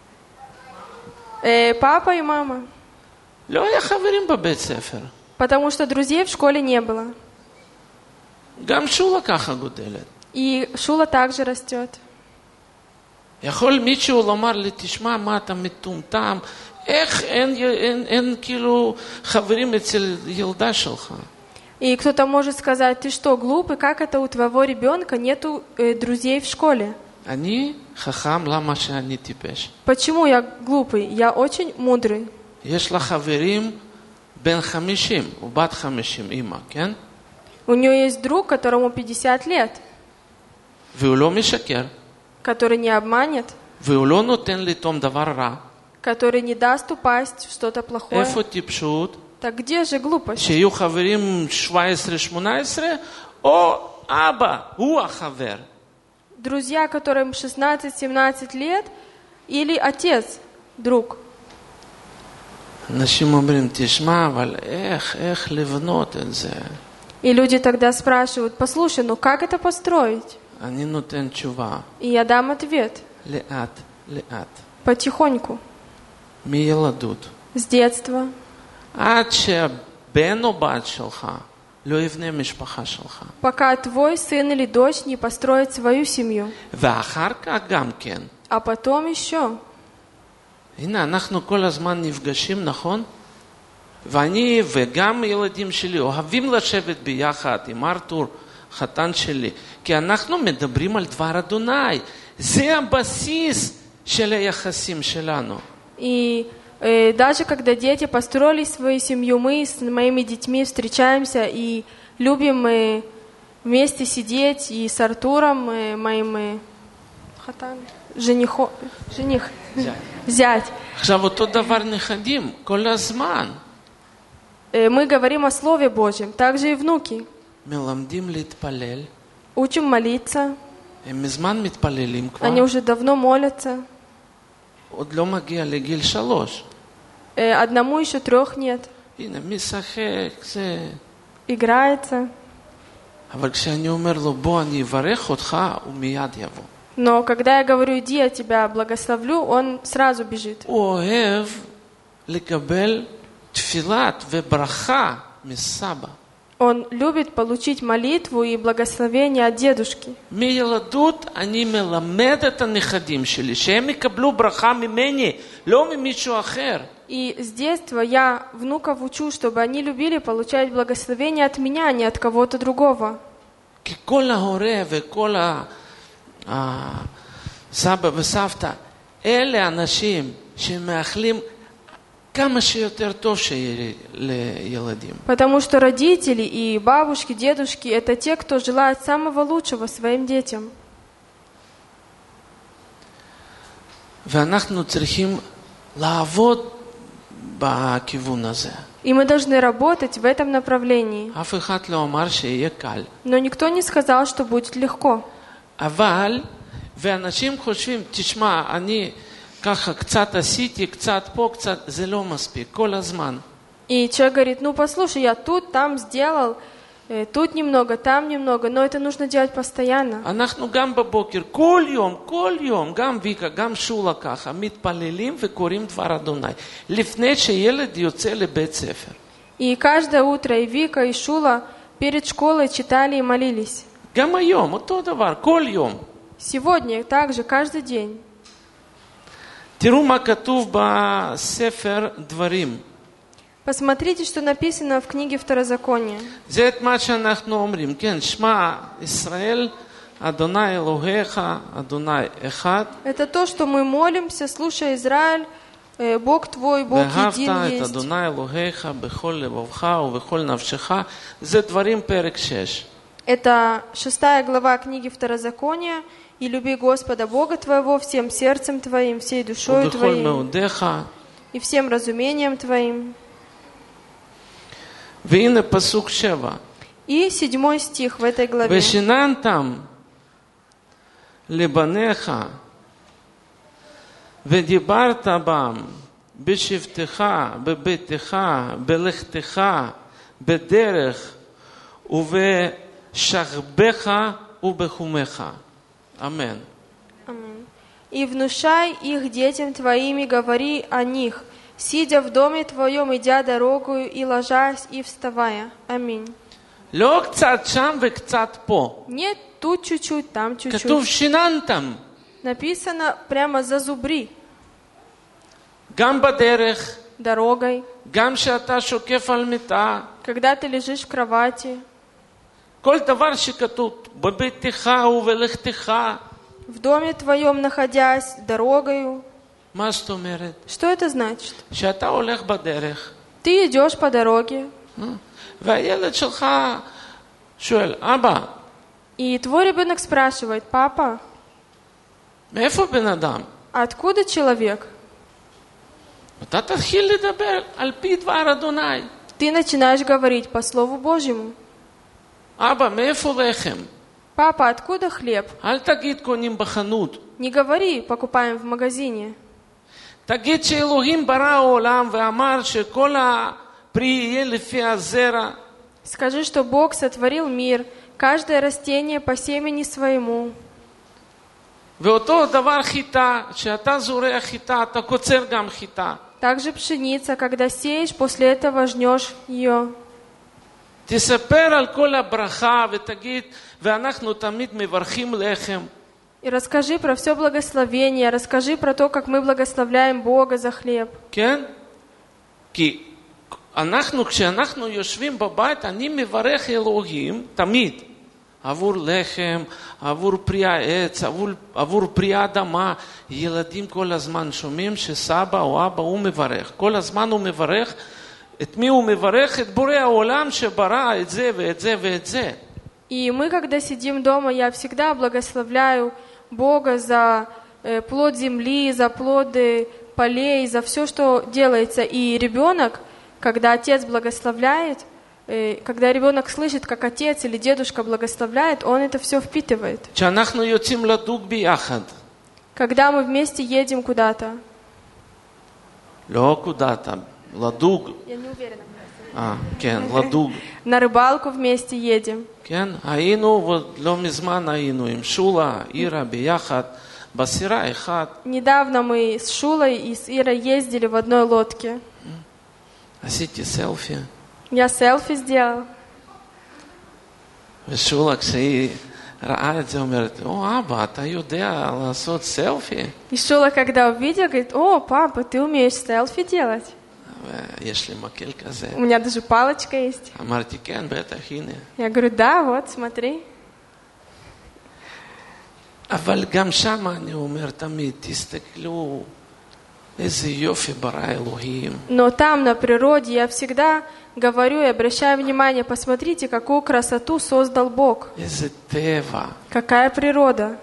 S1: Э, папа и мама.
S2: לא היה חברים בבית ספר.
S1: Потому что друзей в школе не было.
S2: גם שולה ככה גודלת.
S1: И Шула также растет.
S2: יכול מישהו לומר לי, תשמע, מה אתה מטומטם? איך אין, אין, אין כאילו חברים אצל ילדה שלך?
S1: И кто-то может сказать, ты что, глупый, как это у твоего ребенка нету э, друзей в школе?
S2: אני חכם, למה שאני טיפש?
S1: Почему я глупый? Я очень мудрый.
S2: יש לה חברים בן חמישים, או בת חמישים, אמא, כן?
S1: У нее есть друг, которому пятьдесят лет,
S2: והוא לא משקר,
S1: который не обманет,
S2: והוא לא נותן לטעום דבר רע.
S1: который не даст упасть в что-то плохое.
S2: איפה טיפשות?
S1: Так где же глупость?
S2: שיהיו חברים שבע עשרה שמונה עשרה, או אבא, הוא החבר.
S1: Друзья, которым шестнадцать-семнадцать лет, или отец, друг.
S2: אנשים אומרים, תשמע, אבל איך, איך לבנות את זה?
S1: И люди тогда спрашивают, послушай, ну как это построить?
S2: אני נותן תשובה.
S1: И я дам ответ.
S2: לאט, לאט.
S1: Потихоньку.
S2: מילדות.
S1: С детства.
S2: עד שהבן או בת שלך לא יבנה משפחה שלך.
S1: Пока твой сын или дочь не построит свою семью.
S2: ואחר כך גם כן.
S1: А потом еще.
S2: הנה, אנחנו כל הזמן נפגשים, נכון? ואני וגם ילדים שלי אוהבים לשבת ביחד עם ארתור, חתן שלי, כי אנחנו מדברים על דבר אדוני. זה הבסיס של היחסים שלנו.
S1: И э, даже когда дети построили свою семью, мы с моими детьми встречаемся и любим э, вместе сидеть, и с Артуром, э, моим э, хатан, женихо, жених, зять.
S2: עכשיו אותו דבר נכדים, כל הזמן.
S1: Э, мы говорим о Слове Божьем, также и внуки.
S2: מלמדים להתפלל.
S1: Учим молиться.
S2: הם מזמן מתפללים כבר.
S1: Они уже давно молятся.
S2: עוד לא מגיע לגיל שלוש.
S1: Э, одному еще трех нет.
S2: הנה, משחק, זה...
S1: Играется.
S2: אבל כשאני אומר לו, בוא, אני אברך אותך, הוא מיד יבוא.
S1: Но когда я говорю, иди, я тебя благословлю, он сразу бежит.
S2: הוא אוהב לקבל תפילת וברכה מסבא.
S1: Он любит получить молитву и благословение от дедушки.
S2: מילדות אני מלמד את הנכדים שלי, שהם יקבלו ברכה ממני, לא ממישהו אחר.
S1: И с детства я внуков учу, чтобы они любили получать благословение от меня, а не от кого-то другого.
S2: כי כל ההורה וכל הסבא וסבתא, אלה אנשים שמאחלים כמה שיותר טוב שיהיה לילדים.
S1: Потому что родители и бабушки, дедушки – это те, кто желает самого лучшего своим детям.
S2: ואנחנו צריכים לעבוד בכיוון הזה.
S1: И мы должны работать в этом направлении.
S2: אף אחד לא אמר שיהיה קל.
S1: Но никто не сказал, что будет легко.
S2: אבל, ואנשים חושבים, תשמע, אני ככה קצת עשיתי, קצת פה, קצת, זה לא מספיק, כל הזמן.
S1: И человек говорит, ну послушай, я тут, там сделал, тут немного, там немного, но это нужно делать постоянно.
S2: אנחנו גם בבוקר, כל יום, כל יום, גם ויקה, גם שולה ככה, מתפללים וקוראים דבר אדוני, לפני שילד יוצא לבית ספר.
S1: И каждое утро и Вика, и Шула перед школой читали и молились.
S2: גם היום, אותו דבר, כל יום.
S1: Сегодня также, каждый день.
S2: תראו מה כתוב בספר דברים.
S1: Посмотрите, что написано в книге Второзакония.
S2: זה את מה שאנחנו אומרים, כן, שמע ישראל, אדוני אלוהיך, אדוני אחד.
S1: Это то, что мы молимся, слушай, Израиль, Бог твой, Бог един
S2: ואהבת את
S1: есть.
S2: אדוני אלוהיך בכל לבבך ובכל נפשך. זה דברים פרק שש.
S1: Это шестая глава книги Второзакония. И люби Господа Бога твоего всем сердцем твоим, всей душою
S2: ובכל
S1: твоей,
S2: מאודיך.
S1: и всем разумением твоим.
S2: והנה פסוק שבע.
S1: И седьмой стих в этой главе.
S2: ושיננתם לבניך ודיברת בם בשבתך, בביתך, בלכתך, בדרך ובשכבך ובחומך. Амен.
S1: Аминь. И внушай их детям твоим, и говори о них, сидя в доме твоем, идя дорогою, и ложась, и вставая. Аминь.
S2: לא קצת שם וקצת פה.
S1: Нет, тут чуть-чуть, там чуть-чуть.
S2: כתוב שיננתם.
S1: Написано прямо зазубри.
S2: גם בדרך,
S1: Дорогой.
S2: גם שאתה שוקף על מיטה.
S1: Когда ты лежишь в кровати.
S2: כל דבר שכתוב, בביתך ובלכתך.
S1: В доме твоем находясь, дорогою.
S2: מה זאת אומרת?
S1: Что это значит?
S2: שאתה הולך בדרך.
S1: Ты идешь по дороге.
S2: והילד שלך שואל, אבא.
S1: И твой ребенок спрашивает, папа,
S2: מאיפה בן אדם?
S1: откуда человек?
S2: אתה תתחיל לדבר על פי דבר אדוני.
S1: Ты начинаешь говорить по Слову Божьему.
S2: אבא, מאיפה לחם?
S1: Папа, откуда хлеб?
S2: אל תגיד קונים בחנות.
S1: Не говори, покупаем в магазине.
S2: תגיד שאלוהים ברא העולם ואמר שכל הפרי יהיה לפי הזרע.
S1: Скажи, что Бог сотворил мир, каждое растение по семени своему.
S2: ואותו דבר חיטה, שאתה זורע חיטה, אתה קוצר גם חיטה.
S1: Также пшеница, когда сеешь, после этого жнешь ее.
S2: תספר על כל הברכה ותגיד, ואנחנו תמיד מברכים לחם.
S1: И расскажи про все благословение, расскажи про то, как мы благословляем Бога за хлеб.
S2: כן? כי אנחנו, כשאנחנו יושבים בבית, אני מברך אלוהים תמיד. עבור לחם, עבור פרי העץ, עבור, עבור פרי האדמה. ילדים כל הזמן שומעים שסבא או אבא הוא מברך. כל הזמן הוא מברך. את מי הוא מברך? את בורא העולם שברא את זה ואת זה ואת זה.
S1: И мы, когда сидим дома, я всегда благословляю Бога за э, плод земли, за плоды полей, за все, что делается. И ребенок, когда отец благословляет, э, когда ребенок слышит, как отец или дедушка благословляет, он это все впитывает.
S2: כשאנחנו יוצאים לדוג ביחד.
S1: Когда мы вместе едем куда-то.
S2: לא куда-то, לדוג.
S1: Я не уверена.
S2: אה, כן, לדוג.
S1: На рыбалку вместе едем.
S2: כן, היינו, לא מזמן היינו עם שולה, אירה ביחד, בסירה אחד.
S1: Недавно мы с Шулой и с Ирой ездили в одной лодке.
S2: עשיתי סלפי.
S1: Я селфи сделал.
S2: ושולה, כשהיא ראה את זה, אומרת, או, אבא, אתה יודע לעשות סלפי?
S1: И Шула, когда увидел, говорит: о, папа, ты умеешь селфи делать?
S2: יש לי מקל כזה.
S1: У меня даже палочка есть.
S2: אמרתי, כן, בטח, הנה.
S1: Я говорю: да, вот, смотри.
S2: אבל גם שם אני אומר תמיד, תסתכלו, איזה יופי ברא אלוהים.
S1: Но там, на природе, я всегда говорю и обращаю внимание: посмотрите, какую красоту создал Бог.
S2: איזה טבע.
S1: Какая природа.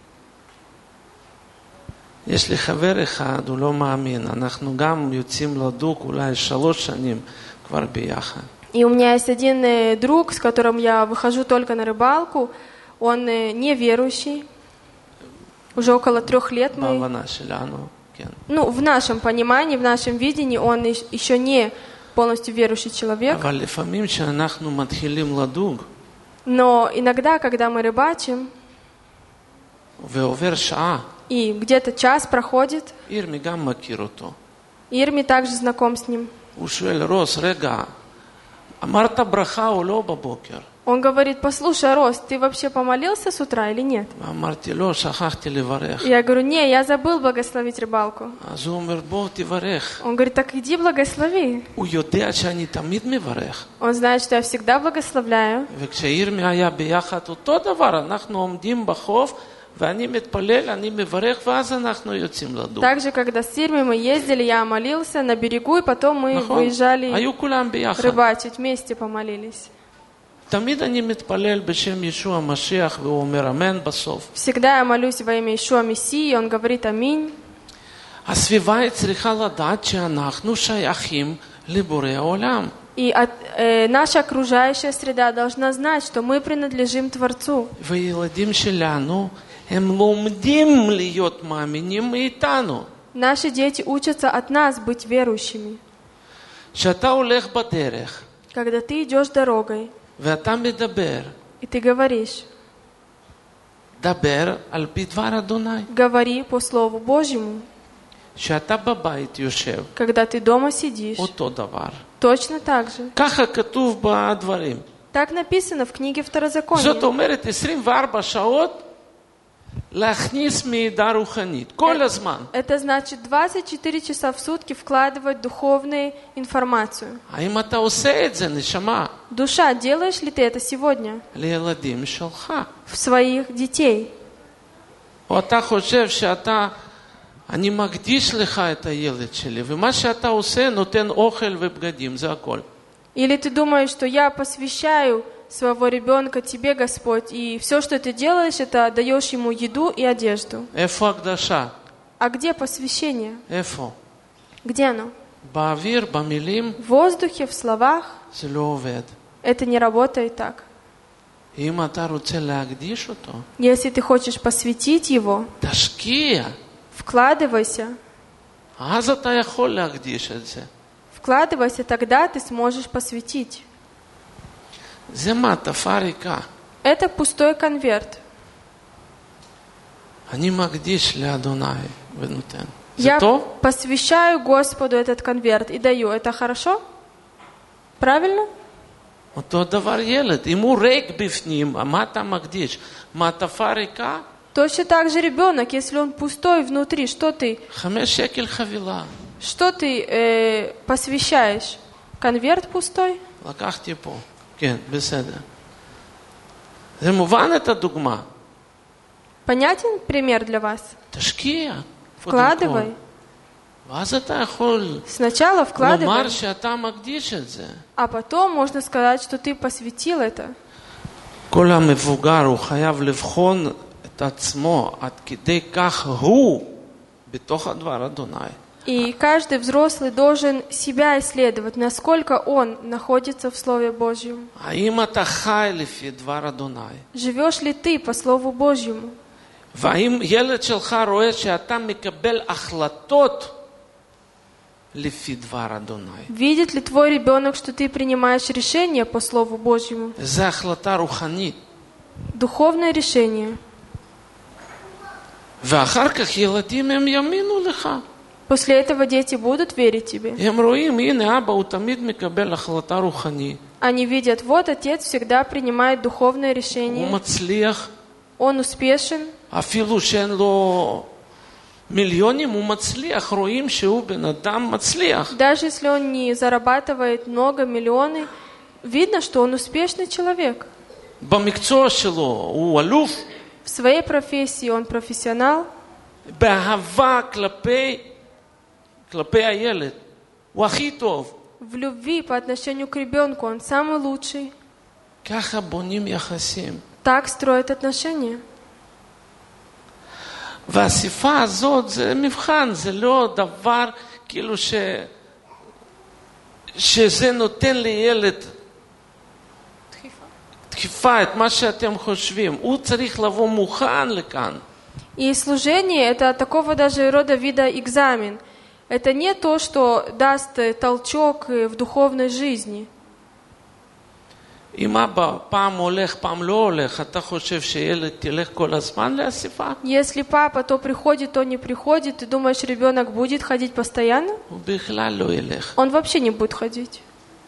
S2: יש לי חבר אחד, הוא לא מאמין, אנחנו גם יוצאים לדוג אולי שלוש שנים כבר ביחד.
S1: И у меня есть один э, друг, с которым я выхожу только на рыбалку. Он э, неверующий. Уже около трех лет мы...
S2: בהבנה שלנו, כן.
S1: Ну, в нашем понимании, в нашем видении, он еще не полностью верующий человек.
S2: אבל לפעמים שאנחנו מתחילים לדוג,
S1: Но иногда, когда мы рыбачим,
S2: ועובר שעה,
S1: и где-то час проходит,
S2: ירמי גם מכיר אותו.
S1: Ирми также знаком с ним.
S2: הוא שואל, רוס, רגע, אמרת ברכה או לא בבוקר?
S1: Он говорит: послушай, Рос, ты вообще помолился с утра или нет?
S2: אמרתי, לא, שכחתי לברך.
S1: Я говорю: не, я забыл благословить рыбалку.
S2: אז הוא אומר, בוא תברך.
S1: Он говорит: так иди благослови.
S2: הוא יודע שאני תמיד מברך.
S1: Он знает, что я всегда благословляю.
S2: וכשירמי היה ביחד אותו דבר, אנחנו עומדים בחוף, ואני מתפלל, אני מברך, ואז אנחנו יוצאים לדוג.
S1: Также, когда с Ирми мы ездили, я молился на берегу, и потом мы
S2: נכון?
S1: выезжали
S2: היו כולם ביחד.
S1: рыбачить, вместе помолились.
S2: תמיד אני מתפלל בשם ישוע המשיח, והוא אומר אמן בסוף.
S1: Всегда я молюсь во имя Иешуа Мессии, он говорит аминь.
S2: הסביבה צריכה לדעת שאנחנו שייכים לבורא העולם.
S1: И от, э, наша окружающая среда должна знать, что мы принадлежим Творцу.
S2: וילדים שלנו, הם לומדים להיות מאמינים מאיתנו.
S1: Наши дети учатся от нас быть верующими.
S2: שאתה הולך בדרך,
S1: Когда ты идешь дорогой,
S2: ואתה מדבר,
S1: и ты говоришь,
S2: דבר על פי דבר אדוני.
S1: говори по Слову Божьему.
S2: שאתה בבית יושב,
S1: Когда ты дома сидишь,
S2: אותו דבר.
S1: точно так же.
S2: ככה כתוב בדברים.
S1: Так написано в книге
S2: זאת
S1: Второзакония.
S2: אומרת, עשרים וארבע שעות להכניס מידע רוחנית, כל הזמן.
S1: Это значит двадцать четыре часа в сутки вкладывать духовную информацию.
S2: האם אתה עושה את זה, נשמה?
S1: Душа, делаешь ли ты это сегодня
S2: לילדים שלך.
S1: в своих детей?
S2: או אתה חושב שאתה, אני מקדיש לך את הילד שלי, ומה שאתה עושה נותן אוכל ובגדים, זה הכל.
S1: Или ты думаешь, что я посвящаю своего ребенка тебе, Господь, и все, что ты делаешь, это даешь ему еду и одежду?
S2: איפה הקדשה?
S1: А где посвящение?
S2: איפה?
S1: Где оно?
S2: באוויר, במילים,
S1: В воздухе, в словах?
S2: זה לא עובד.
S1: Это не работает так.
S2: אם אתה רוצה להקדיש אותו,
S1: Если ты хочешь посвятить его,
S2: תשקיע.
S1: вкладывайся.
S2: אז אתה יכול להקדיש את זה.
S1: Вкладывайся, тогда ты сможешь посвятить.
S2: זה מעטפה ריקה.
S1: Это пустой конверт.
S2: אני מקדיש לאדוני ונותן. זה
S1: Я
S2: טוב?
S1: посвящаю Господу этот конверт и даю. Это хорошо? Правильно?
S2: אותו דבר ילד. אם הוא ריק בפנים, מה אתה מקדיש? מעטפה ריקה?
S1: Точно так же ребенок, если он пустой внутри, что ты,
S2: חמש שקל חבילה.
S1: что ты э, посвящаешь? Конверт пустой?
S2: לקחתי פה. כן, בסדר. זה מובן את הדוגמה.
S1: Понятен пример для вас?
S2: תשקיע.
S1: Вкладывай.
S2: ואז אתה יכול
S1: Сначала вкладывай,
S2: לומר שאתה מקדיש את זה.
S1: а потом можно сказать, что ты посвятил это.
S2: כל המבוגר הוא חייב לבחון את עצמו עד כדי כך הוא בתוך הדבר אדוני.
S1: И каждый взрослый должен себя исследовать, насколько он находится в Слове Божьем.
S2: האם אתה חי לפי דבר אדוני?
S1: Живешь ли ты по Слову Божьему?
S2: והאם ילד שלך רואה שאתה מקבל החלטות לפי דבר אדוני?
S1: Видит ли твой ребенок, что ты принимаешь решение по Слову Божьему?
S2: זו החלטה רוחנית.
S1: Духовное решение.
S2: ואחר כך ילדים הם יאמינו לך.
S1: После этого дети будут верить тебе.
S2: הם רואים, הנה אבא הוא תמיד מקבל החלטה רוחנית.
S1: Они видят, вот отец всегда принимает духовное
S2: הוא
S1: решение.
S2: מצליח,
S1: Он успешен.
S2: אפילו שאין לו מיליונים, הוא מצליח. רואים שהוא בן אדם מצליח.
S1: Даже если он не зарабатывает много, миллионы, видно, что он успешный человек.
S2: במקצוע שלו הוא אלוף.
S1: В своей профессии он профессионал.
S2: באהבה כלפי, כלפי הילד. הוא הכי טוב.
S1: В любви по отношению к ребенку он самый лучший.
S2: ככה בונים יחסים.
S1: Так строят отношения.
S2: והשפה הזאת זה מבחן, זה לא דבר כאילו ש... שזה נותן לילד דחיפה, את מה שאתם חושבים. הוא צריך לבוא מוכן לכאן.
S1: И служение – это такого даже рода вида экзамен. Это не то, что даст толчок в духовной жизни.
S2: אם אבא פעם הולך, פעם לא הולך, אתה חושב שילד תלך כל הזמן לאספה?
S1: Если папа то приходит, то не приходит, ты думаешь, ребенок будет ходить постоянно?
S2: הוא בכלל לא ילך.
S1: Он вообще не будет ходить.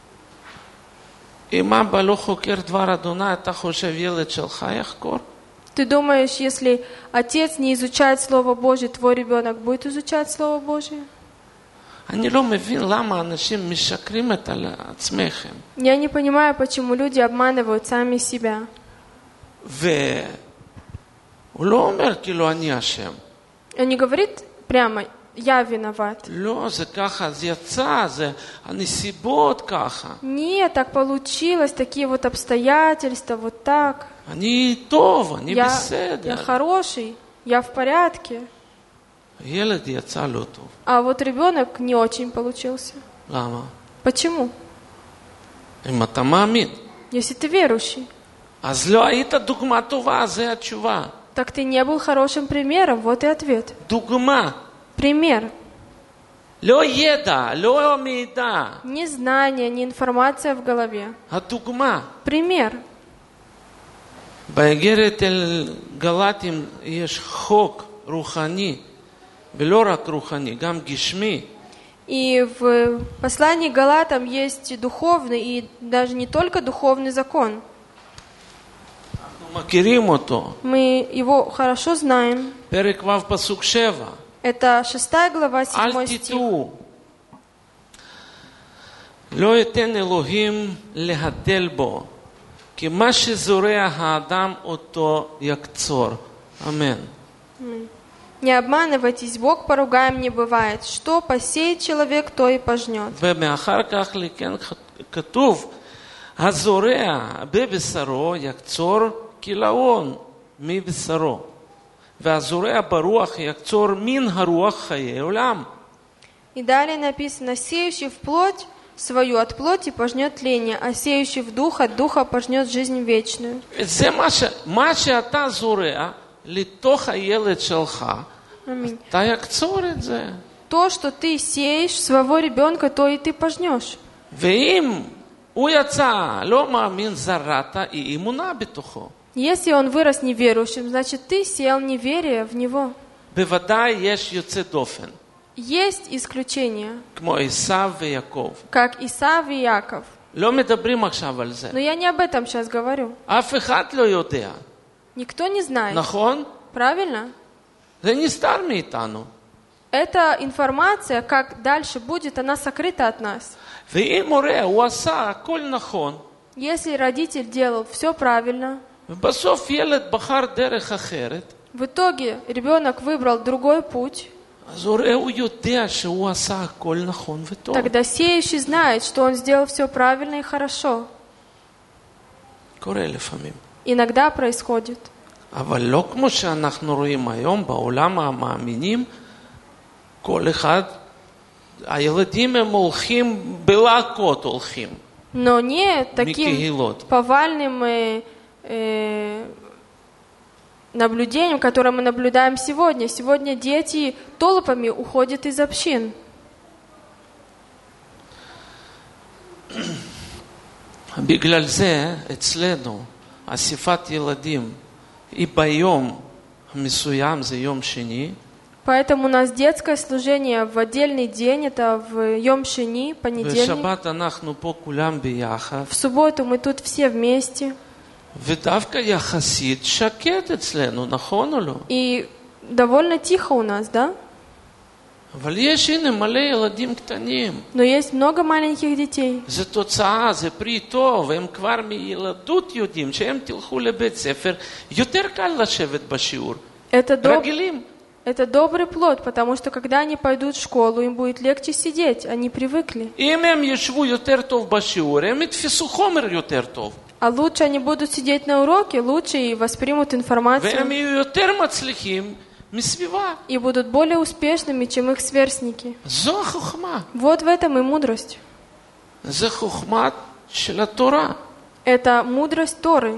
S2: אם אבא לא חוקר דבר אדוני, אתה חושב ילד שלך יחקור?
S1: Ты думаешь, если отец не изучает Слово Божье, твой ребенок будет изучать Слово Божье?
S2: אני לא מבין למה אנשים משקרים את עצמכם.
S1: Я не понимаю, почему люди обманывают сами себя.
S2: והוא לא אומר כאילו אני אשם.
S1: Он не говорит прямо, я виноват.
S2: לא, זה ככה, זה יצא, זה הנסיבות ככה.
S1: Нет, так получилось, такие вот обстоятельства, вот так.
S2: אני טוב, אני
S1: Я,
S2: בסדר.
S1: я хороший, я в порядке.
S2: ילד יצא לא טוב.
S1: А вот ребенок не очень получился.
S2: למה?
S1: Почему?
S2: אם אתה מאמין.
S1: Если ты верующий,
S2: אז לא היית דוגמה טובה, זה התשובה.
S1: так ты не был хорошим примером, вот и ответ.
S2: דוגמה.
S1: Пример.
S2: לא ידע, לא מידע.
S1: Не знание, не информация в голове.
S2: הדוגמה.
S1: Пример.
S2: באיגרת אל גלאטים יש חוק רוחני, ולא רק רוחני, גם גשמי.
S1: И в послании к Галатам есть духовный и даже не только духовный закон.
S2: אנחנו מכירים אותו.
S1: Мы его хорошо знаем.
S2: פרק ו' פסוק שבע.
S1: Это шестая глава,
S2: אל
S1: седьмой стих.
S2: תטעו. לא ייתן אלוהים להדל בו, כי מה שזורע האדם אותו יקצור. אמן.
S1: Не обманывайтесь, Бог поругаем не бывает. Что посеет человек, то и пожнет.
S2: ומאחר כך לכן כתוב, הזורע בבשרו יקצור כלאון מבשרו, והזורע ברוח יקצור מן הרוח חיי עולם.
S1: И далее написано, сеющий в плоть свою от плоти пожнет тление, а сеющий в дух от духа пожнет жизнь вечную.
S2: זה מה ש... מה שאתה זורע לתוך הילד שלך,
S1: Аминь.
S2: אתה יקצור את זה.
S1: То, что ты сеешь своего ребенка, то и ты пожнешь.
S2: ואם הוא יצא לא מאמין, זרעת אי אמונה בתוכו.
S1: Если он вырос неверующим, значит, ты сеял неверие в него.
S2: בוודאי יש יוצא דופן,
S1: Есть исключения,
S2: כמו עשיו ויעקב.
S1: как Исав и Яков.
S2: לא מדברים עכשיו על זה.
S1: Но я не об этом сейчас говорю.
S2: אף אחד לא יודע.
S1: Никто не знает.
S2: נכון?
S1: Правильно?
S2: זה נסתר מאיתנו.
S1: Эта информация, как дальше будет, она сокрыта от нас.
S2: ואם הורה הוא עשה הכל נכון,
S1: Если родитель делал все правильно,
S2: ובסוף ילד בחר דרך אחרת,
S1: в итоге ребенок выбрал другой путь,
S2: אז הורה הוא יודע שהוא עשה הכל נכון וטוב.
S1: тогда сеющий знает, что он сделал все правильно и хорошо.
S2: קורה לפעמים.
S1: Иногда происходит.
S2: אבל לא כמו שאנחנו רואים היום בעולם המאמינים, כל אחד, הילדים הם הולכים בלהקות הולכים.
S1: Но не таким
S2: מקהילות.
S1: повальным э, э, наблюдением, которое мы наблюдаем сегодня. Сегодня дети толпами уходят из общин.
S2: בגלל זה אצלנו אסיפת ילדים היא ביום מסוים, זה יום שני.
S1: Поэтому у нас детское служение в отдельный день, это в Йом Шини, понедельник.
S2: בשבת אנחנו פה כולם ביחד.
S1: В субботу мы тут все вместе.
S2: ודווקא יחסית שקט אצלנו, נכון או לא?
S1: И довольно тихо у нас, да?
S2: אבל יש הנה מלא ילדים קטנים.
S1: Но есть много маленьких детей.
S2: זה תוצאה, זה פרי טוב, הם כבר מילדות יודעים שהם תלכו לבית ספר, יותר קל לשבת בשיעור.
S1: Это, доб...
S2: רגילים.
S1: это добрый плод, потому что когда они пойдут в школу, им будет легче сидеть, они привыкли.
S2: אם הם ישבו יותר טוב בשיעור, הם יתפסו חומר יותר טוב.
S1: А лучше они будут сидеть на уроке, лучше и воспримут информацию.
S2: והם יהיו יותר מצליחים מסביבה.
S1: И будут более успешными, чем их сверстники.
S2: זו החוכמה.
S1: Вот в этом и мудрость.
S2: זה חוכמת של התורה.
S1: Это мудрость Торы.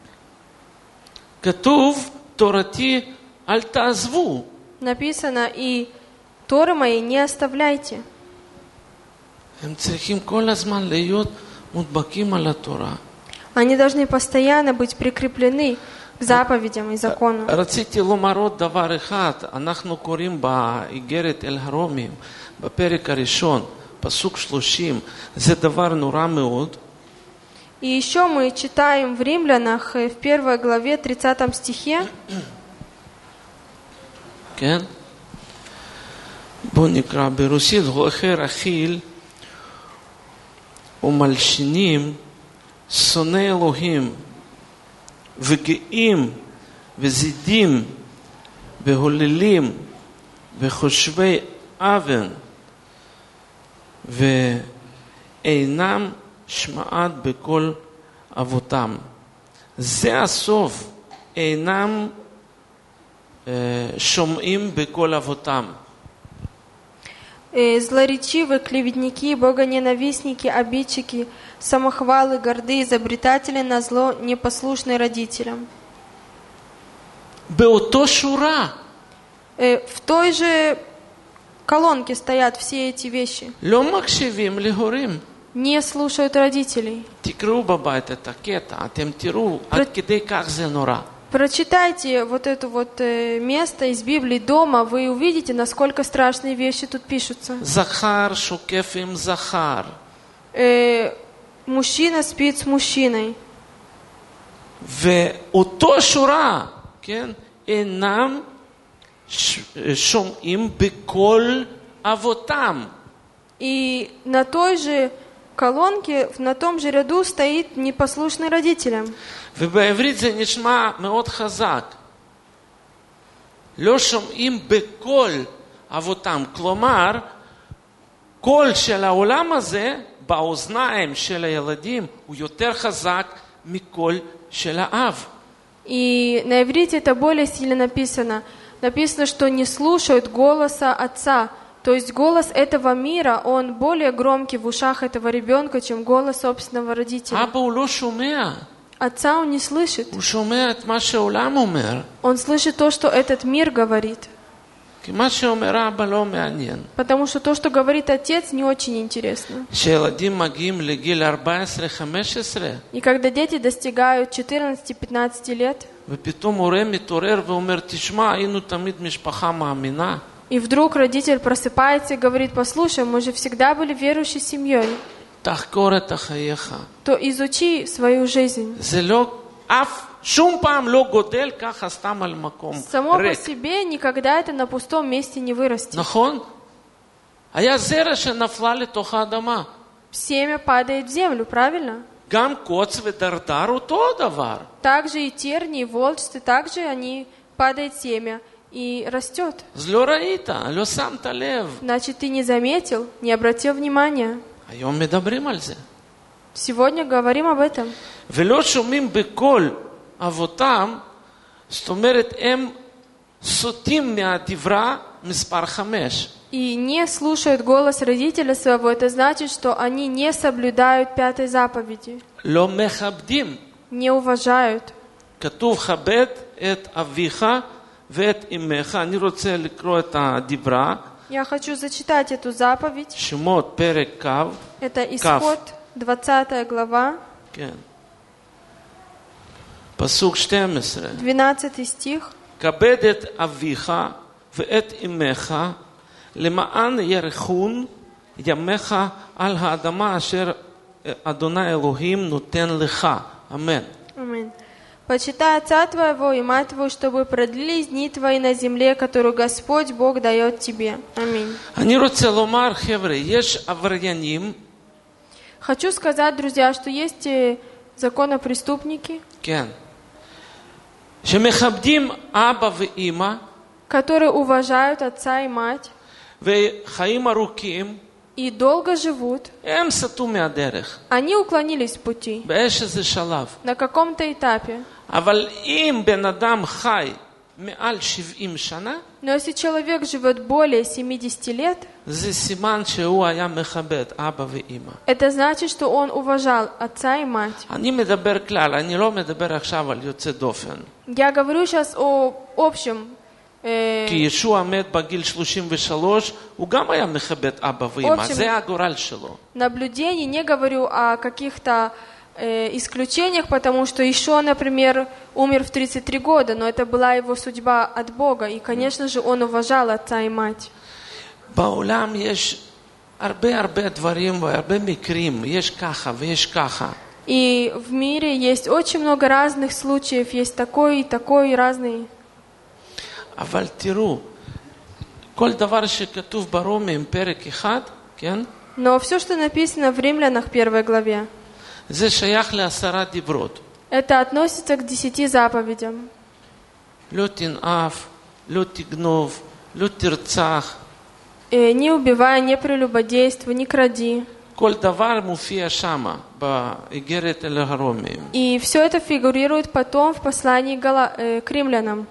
S2: כתוב, תורתי אל תעזבו.
S1: Написано, и Торы моей не оставляйте.
S2: הם צריכים כל הזמן להיות מודבקים על התורה.
S1: Они должны постоянно быть прикреплены к заповедям и закону.
S2: רציתי לומר עוד דבר אחד, אנחנו קוראים באיגרת אל הרומים, בפרק הראשון, פסוק שלושים, זה דבר נורא מאוד.
S1: И еще мы читаем в Римлянах, в первой главе, тридцатом стихе.
S2: כן? בואו נקרא ברוסית, הולכי רכיל ומלשינים, שונאי אלוהים, וגאים וזידים והוללים וחושבי אבן ואינם שמעת בכל אבותם. זה הסוף, אינם אה, שומעים בכל אבותם.
S1: Злоречивые, клеветники, богоненавистники, обидчики, самохвалы, горды, изобретатели на зло, непослушные родителям.
S2: באותו שורה.
S1: В той же колонке стоят все эти вещи.
S2: לא מקשיבים להורים.
S1: Не слушают родителей.
S2: תקראו בבית את הקטע, אתם תראו עד כדי כך זה נורא.
S1: Прочитайте вот это вот место из Библии дома, вы увидите, насколько страшные вещи тут пишутся.
S2: זכר שוקף עם זכר.
S1: Э, мужчина спит с мужчиной.
S2: ואותו שורה, כן, אינם שומעים בקול אבותם.
S1: И на той же колонке, на том же ряду стоит непослушный родителям.
S2: ובעברית זה נשמע מאוד חזק. לא שומעים בקול אבותם. כלומר, קול של העולם הזה באוזניים של הילדים הוא יותר חזק מקול של האב.
S1: И на иврите это более сильно написано. Написано, что не слушают голоса отца. То есть голос этого мира, он более громкий в ушах этого ребенка, чем голос собственного родителя.
S2: אבא הוא לא שומע.
S1: Отца он не слышит.
S2: הוא שומע את מה שהעולם אומר.
S1: Он слышит то, что этот мир говорит.
S2: כי מה שאומר אבא לא מעניין.
S1: Потому что то, что говорит отец, не очень интересно.
S2: כשילדים מגיעים לגיל ארבע עשרה חמש עשרה,
S1: И когда дети достигают четырнадцати-пятнадцати лет,
S2: ופתאום הורה מתעורר ואומר, תשמע, היינו תמיד משפחה מאמינה.
S1: и вдруг родитель просыпается и говорит: послушай, мы же всегда были верующей семьей,
S2: תחקור את החייך.
S1: то изучи свою жизнь.
S2: זה לא, אף שום פעם לא גודל ככה סתם על מקום
S1: Само по
S2: ריק.
S1: себе никогда это на пустом месте не вырастет.
S2: נכון? היה זרע שנפלה לתוך האדמה.
S1: Семя падает в землю, правильно?
S2: גם קוץ ודרדר אותו דבר.
S1: Также и терни, и волчцы, также они падает семя и растет.
S2: אז לא ראית, לא שמת לב.
S1: Значит, ты не заметил, не обратил внимания.
S2: היום מדברים על זה.
S1: Сегодня говорим об этом.
S2: ולא שומעים בקול אבותם, זאת אומרת, הם סוטים מהדברה מספר חמש.
S1: И не слушают голос родителя своего, это значит, что они не соблюдают пятой заповеди,
S2: לא מכבדים.
S1: не уважают.
S2: כתוב כבד את אביך ואת אמך. אני רוצה לקרוא את הדברה.
S1: Я хочу зачитать эту заповедь.
S2: שמות פרק כ'.
S1: Это Исход, двадцатая глава,
S2: כן. פסוק שתים עשרה.
S1: двенадцатый стих.
S2: כבד את אביך ואת אמך למען ירחון ימיך על האדמה אשר אדוני אלוהים נותן לך. אמן.
S1: Аминь. Почитай отца твоего и мать твою, чтобы продлились дни твои на земле, которую Господь Бог дает тебе. Аминь.
S2: אני רוצה לומר, חבר'ה, יש עבריינים.
S1: Хочу сказать, друзья, что есть э, законопреступники,
S2: כן. שמכבדים אבא ואמא
S1: которые уважают отца и мать
S2: וחיים ארוכים,
S1: и долго живут.
S2: הם סטו מהדרך.
S1: Они уклонились с пути
S2: באיזה שלב.
S1: на каком-то этапе.
S2: אבל אם בן אדם חי מעל שבעים שנה,
S1: Но если человек живет более семидесяти лет,
S2: זה סימן שהוא היה מכבד אבא ואמא.
S1: это значит, что он уважал отца и мать.
S2: אני מדבר כלל, אני לא מדבר עכשיו על יוצא דופן.
S1: Я говорю сейчас о общем. э,
S2: כי ישוע מת בגיל שלושים ושלוש, הוא גם היה מכבד אבא ואמא.
S1: общем,
S2: זה הגורל שלו.
S1: наблюдений, не говорю о каких-то э, исключениях, потому что Ишо, например, умер в тридцать три года, но это была его судьба от Бога, и, конечно же, он уважал отца и мать.
S2: בעולם יש הרבה הרבה דברים והרבה מקרים. יש ככה ויש ככה.
S1: И в мире есть очень много разных случаев, есть такой и такой, и разные.
S2: אבל תראו, כל דבר שכתוב ברומים פרק אחד, כן?
S1: Но все, что написано в Римлянах первой главе,
S2: זה שייך לעשרה דיברות.
S1: это относится к десяти заповедям.
S2: לא תנאף, לא תגנוב, לא תרצח.
S1: Э, Не убивай, не прелюбодействуй, не кради.
S2: כל דבר מופיע שמה, באיגרת אל הרומים.
S1: И все это фигурирует потом в послании Гала- э, к римлянам.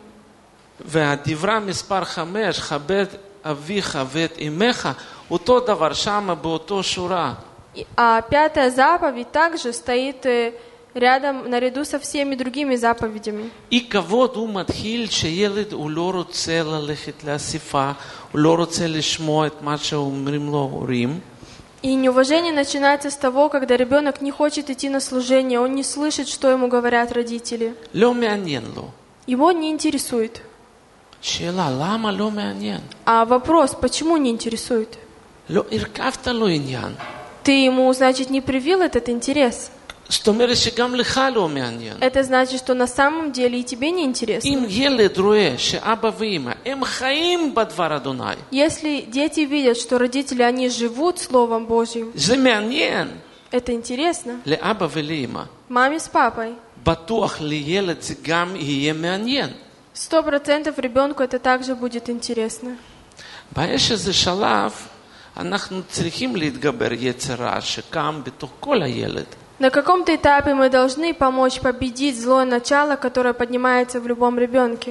S2: והדברה מספר חמש, כבד אביך ואת אמך, אותו דבר שמה באותו שורה.
S1: И- А пятая заповедь также стоит э, рядом, наряду со всеми другими заповедями.
S2: אי כבוד הוא מתחיל שילד הוא לא רוצה ללכת לאספה, הוא לא רוצה לשמוע את מה שאומרים לו הורים.
S1: И неуважение начинается с того, когда ребенок не хочет идти на служение, он не слышит, что ему говорят родители.
S2: לא מעניין לו.
S1: Его не интересует.
S2: שאלה, למה לא מעניין?
S1: А вопрос, почему не интересует?
S2: לא הרכבת לו עניין.
S1: Ты ему, значит, не привил этот интерес.
S2: זאת אומרת שגם לך לא מעניין.
S1: Это значит, что на самом деле и тебе не интересно.
S2: אם ילד רואה שאבא ואמא הם חיים בדבר אדוני,
S1: Если дети видят, что родители, они живут Словом Божьим,
S2: זה מעניין
S1: это интересно.
S2: לאבא ולאמא.
S1: Маме с папой.
S2: בטוח לילד זה גם יהיה מעניין.
S1: Сто процентов ребенку это также будет интересно.
S2: באיש איזה שלב אנחנו צריכים להתגבר יצר רע שקם בתוך כל הילד.
S1: На каком-то этапе мы должны помочь победить злое начало, которое поднимается в любом ребенке.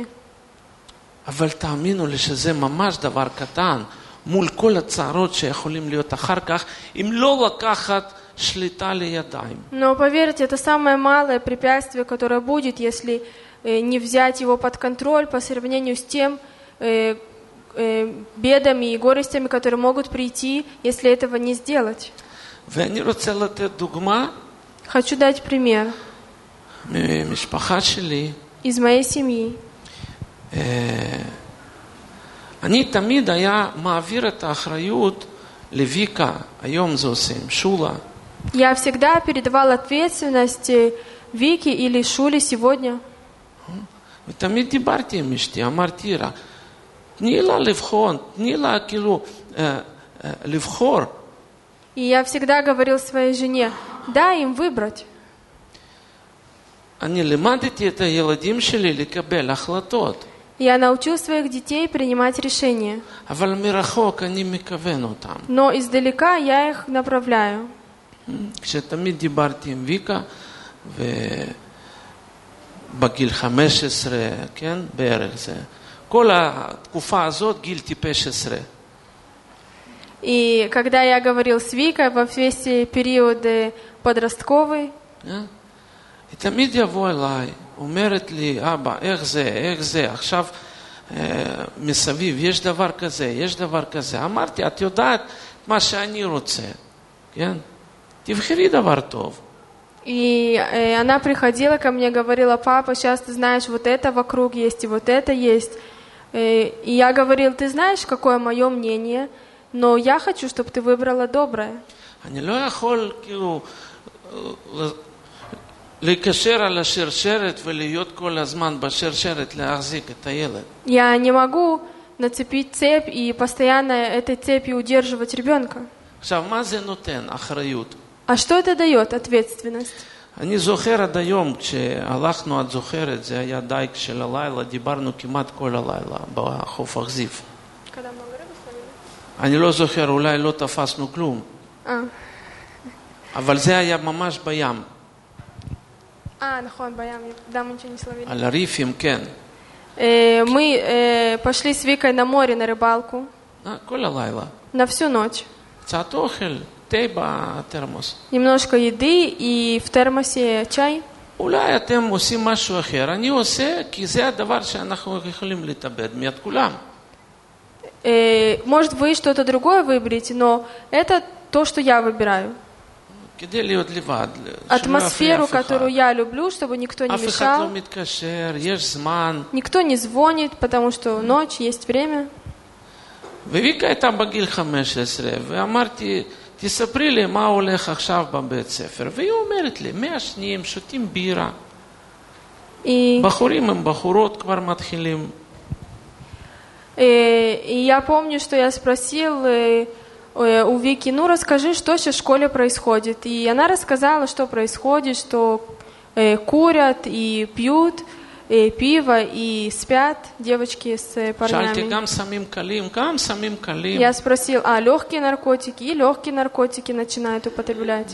S2: אבל תאמינו לי שזה ממש דבר קטן מול כל הצערות שיכולים להיות אחר כך, אם לא לקחת שליטה לידיים.
S1: Но поверьте, это самое малое препятствие, которое будет, если э, не взять его под контроль по сравнению с тем э, э, бедами и горестями, которые могут прийти, если этого не сделать.
S2: ואני רוצה לתת דוגמה
S1: Хочу дать пример
S2: ממשפחה שלי.
S1: из моей семьи.
S2: אני תמיד היה מעביר את האחריות לויקה, היום זה עושים, שולה.
S1: Я всегда передавал ответственность Вике или Шуле сегодня.
S2: ותמיד דיברתי עם אשתי, אמרתי לה, תני לה לבחון, תני לה כאילו אה, אה, לבחור.
S1: И я всегда говорил своей жене, дай им выбрать.
S2: אני לימדתי את הילדים שלי לקבל החלטות.
S1: Я научил своих детей принимать решения.
S2: אבל מרחוק אני מכוון אותם.
S1: Но издалека я их направляю.
S2: כשתמיד דיברתי עם ויקה, ובגיל חמש עשרה, כן, בערך זה. כל התקופה הזאת, גיל טיפש עשרה.
S1: И когда я говорил с Викой во весь период подростковый,
S2: היא תמיד יבוא אליי, אומרת לי, אבא, איך זה, איך זה, עכשיו מסביב, יש דבר כזה, יש דבר כזה. אמרתי, את יודעת מה שאני רוצה, כן? תבחרי דבר טוב.
S1: И э, она приходила ко мне, говорила, папа, сейчас ты знаешь, вот это вокруг есть, и вот это есть. Э, и я говорил, ты знаешь, какое мое мнение, но я хочу, чтобы ты выбрала доброе.
S2: אני לא יכול, כאילו, להיקשר על השרשרת ולהיות כל הזמן בשרשרת להחזיק את הילד.
S1: Я не могу нацепить цепь и постоянно этой цепью удерживать ребенка.
S2: עכשיו, מה זה נותן? אחריות.
S1: А что это дает? Ответственность.
S2: אני זוכר עד היום, כשהלכנו, את זוכרת, זה היה דייג של הלילה, דיברנו כמעט כל הלילה בחוף אכזיב. אני לא זוכר, אולי לא תפסנו כלום. אבל זה היה ממש בים.
S1: А, נכון, בים, да, мы ничего не словили.
S2: על הריפים, כן.
S1: Мы пошли с Викой на море на рыбалку.
S2: כל הלילה.
S1: На всю ночь.
S2: קצת אוכל, תה בתרמוס.
S1: Немножко еды и в термосе чай.
S2: אולי אתם עושים משהו אחר. אני עושה, כי זה הדבר שאנחנו יכולים להתאבד מיד כולם.
S1: Может, вы что-то другое выберете, но это то, что я выбираю.
S2: כדי להיות לבד.
S1: Атмосферу, которую я люблю, чтобы никто не
S2: אף אחד
S1: мешал.
S2: לא מתקשר, יש זמן.
S1: Никто не звонит, потому что ночь, есть время.
S2: וויקה הייתה בגיל חמש עשרה, ואמרתי, תספרי לי מה הולך עכשיו בבית ספר. והיא אומרת לי, מעשנים, שותים בירה.
S1: И,
S2: בחורים הם בחורות כבר מתחילים.
S1: э, и я помню, что я спросил э, э, у Вики, ну расскажи, что сейчас в школе происходит. И она рассказала, что происходит, что э, курят и пьют э, пиво и спят девочки с э,
S2: שאלתי,
S1: парнями.
S2: גם סמים קלים, גם סמים קלים.
S1: Я спросил, а легкие наркотики? И легкие наркотики начинают употреблять.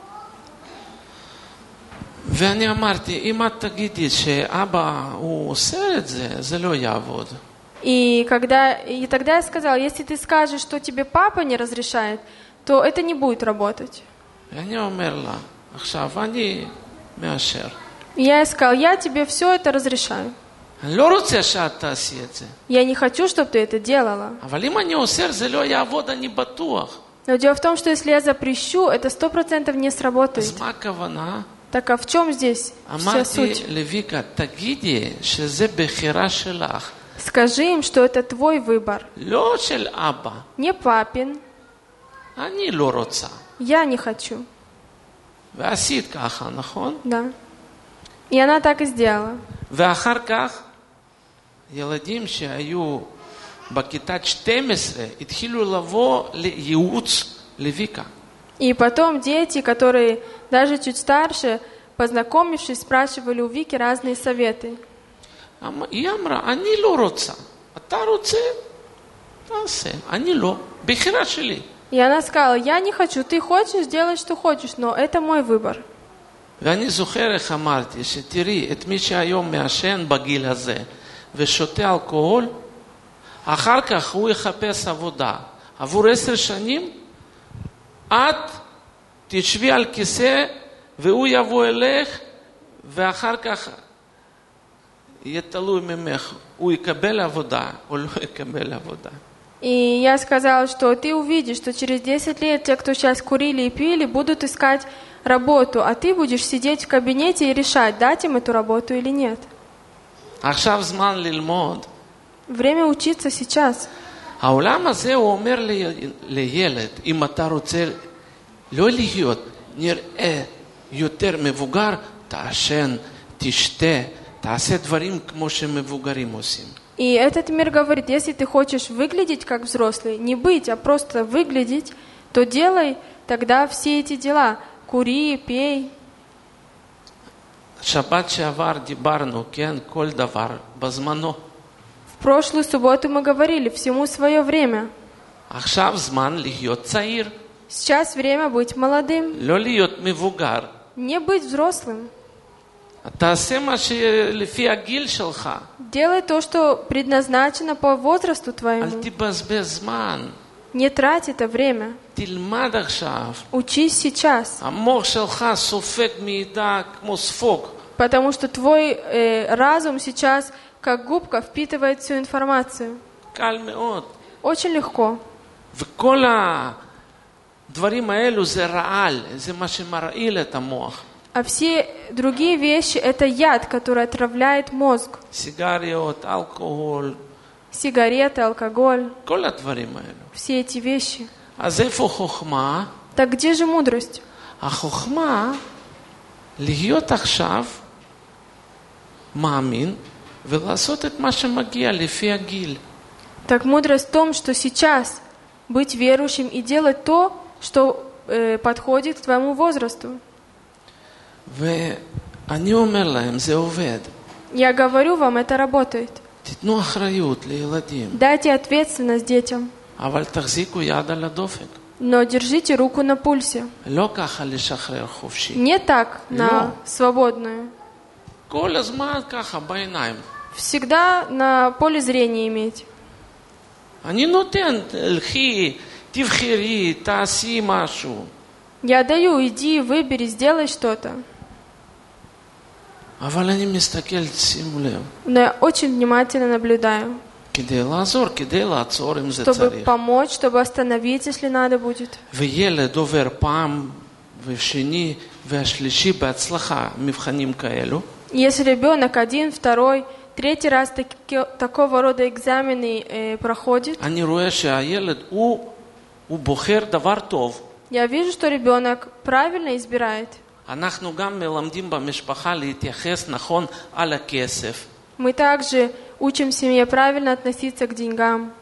S2: ואני אמרתי, אם את תגידי שאבא הוא עושה את זה, זה לא יעבוד.
S1: И, когда, и тогда я сказала, если ты скажешь, что тебе папа не разрешает, то это не будет работать.
S2: ואני אומר לה, עכשיו אני מאשר.
S1: И я ей сказала, я тебе все это разрешаю.
S2: אני לא רוצה שאת תעשי את זה.
S1: Я не хочу, чтобы ты это делала.
S2: אבל אם אני אוסר, זה לא יעבוד, אני בטוח.
S1: Но дело в том, что если я запрещу, это сто процентов не сработает.
S2: אז מה הכוונה?
S1: Так а в чем здесь вся
S2: אמרתי
S1: суть?
S2: לויקה, תגידי שזה בחירה שלך.
S1: Скажи им, что это твой выбор.
S2: לא של אבא.
S1: Не папин.
S2: אני לא רוצה.
S1: Я не хочу.
S2: ועשית ככה, נכון?
S1: Да. И она так и сделала.
S2: ואחר כך, ילדים שהיו בכיתת שתים עשרה התחילו לבוא לייעוץ לויקה.
S1: И потом дети, которые даже чуть старше, познакомившись, спрашивали у Вики разные советы.
S2: היא אמרה, אני לא רוצה. אתה רוצה? תעשה. אני לא. בחירה שלי.
S1: И она сказала, я не хочу, ты хочешь, делай, что хочешь, но это мой выбор.
S2: ואני זוכר איך אמרתי, שתראי, את מי שהיום מעשן בגיל הזה ושותה אלכוהול, אחר כך הוא יחפש עבודה. עבור עשר שנים, את תשבי על כיסא והוא יבוא אליך, ואחר כך יהיה תלוי ממך, הוא יקבל עבודה או לא יקבל עבודה.
S1: И я сказала, что ты увидишь, что через десять лет те, кто сейчас курили и пили, будут искать работу, а ты будешь сидеть в кабинете и решать, дать им эту работу или нет.
S2: עכשיו זמן ללמוד.
S1: Время учиться сейчас.
S2: העולם הזה הוא אומר לילד, אם אתה רוצה לא להיות נראה יותר מבוגר, תעשן, תשתה, תעשה דברים כמו שמבוגרים עושים.
S1: И этот мир говорит, если ты хочешь выглядеть как взрослый, не быть, а просто выглядеть, то делай тогда все эти дела. Кури, пей.
S2: שבת שעבר דיברנו, כן, כל דבר בזמנו.
S1: В прошлую субботу мы говорили, всему свое время.
S2: עכשיו זמן להיות צעיר,
S1: Сейчас время быть молодым,
S2: לא להיות מבוגר.
S1: не быть взрослым.
S2: תעשה מה שלפי הגיל שלך.
S1: Делай то, что предназначено по возрасту
S2: אל
S1: твоему.
S2: תבזבז זמן.
S1: Не трать это время.
S2: תלמד עכשיו.
S1: Учись сейчас.
S2: המוח שלך סופג מידע כמו ספוג.
S1: Потому что твой э, разум сейчас, как губка, впитывает всю информацию.
S2: קל מאוד.
S1: Очень легко.
S2: וכל הדברים האלו זה רעל, זה מה שמרעיל את המוח.
S1: А все другие вещи – это яд, который отравляет мозг.
S2: סיגריות, אלכוהול,
S1: Сигареты, алкоголь,
S2: כל הדברים האלו.
S1: все эти вещи.
S2: אז איפה חוכמה?
S1: Так где же мудрость?
S2: החוכמה להיות עכשיו מאמין ולעשות את מה שמגיע לפי הגיל.
S1: Так мудрость в том, что сейчас быть верующим и делать то, что э, подходит к твоему возрасту.
S2: ואני אומר להם, זה עובד.
S1: Я говорю вам, это работает.
S2: תיתנו אחריות לילדים,
S1: Дайте ответственность детям,
S2: אבל תחזיקו יד על הדופק.
S1: но держите руку на пульсе.
S2: לא ככה לשחרר חופשי.
S1: Не так, на свободную.
S2: כל הזמן ככה בעיניים.
S1: Всегда на поле зрения иметь.
S2: אני נותן, תלכי, תבחרי, תעשי משהו.
S1: Я даю, иди, выбери, сделай что-то.
S2: אבל אני מסתכל, שימו לב,
S1: Но я очень внимательно наблюдаю,
S2: כדי לעזור, כדי לעצור אם זה
S1: чтобы
S2: צריך.
S1: помочь, чтобы остановить, если надо будет.
S2: וילד עובר פעם ושני והשלישי בהצלחה מבחנים כאלו,
S1: Если ребенок один, второй, третий раз таки, такого рода экзамены э, проходит,
S2: אני רואה שהילד הוא, הוא בוחר דבר טוב.
S1: я вижу, что ребенок правильно избирает.
S2: אנחנו גם מלמדים במשפחה להתייחס נכון על הכסף.
S1: Мы также учим семье правильно относиться к деньгам.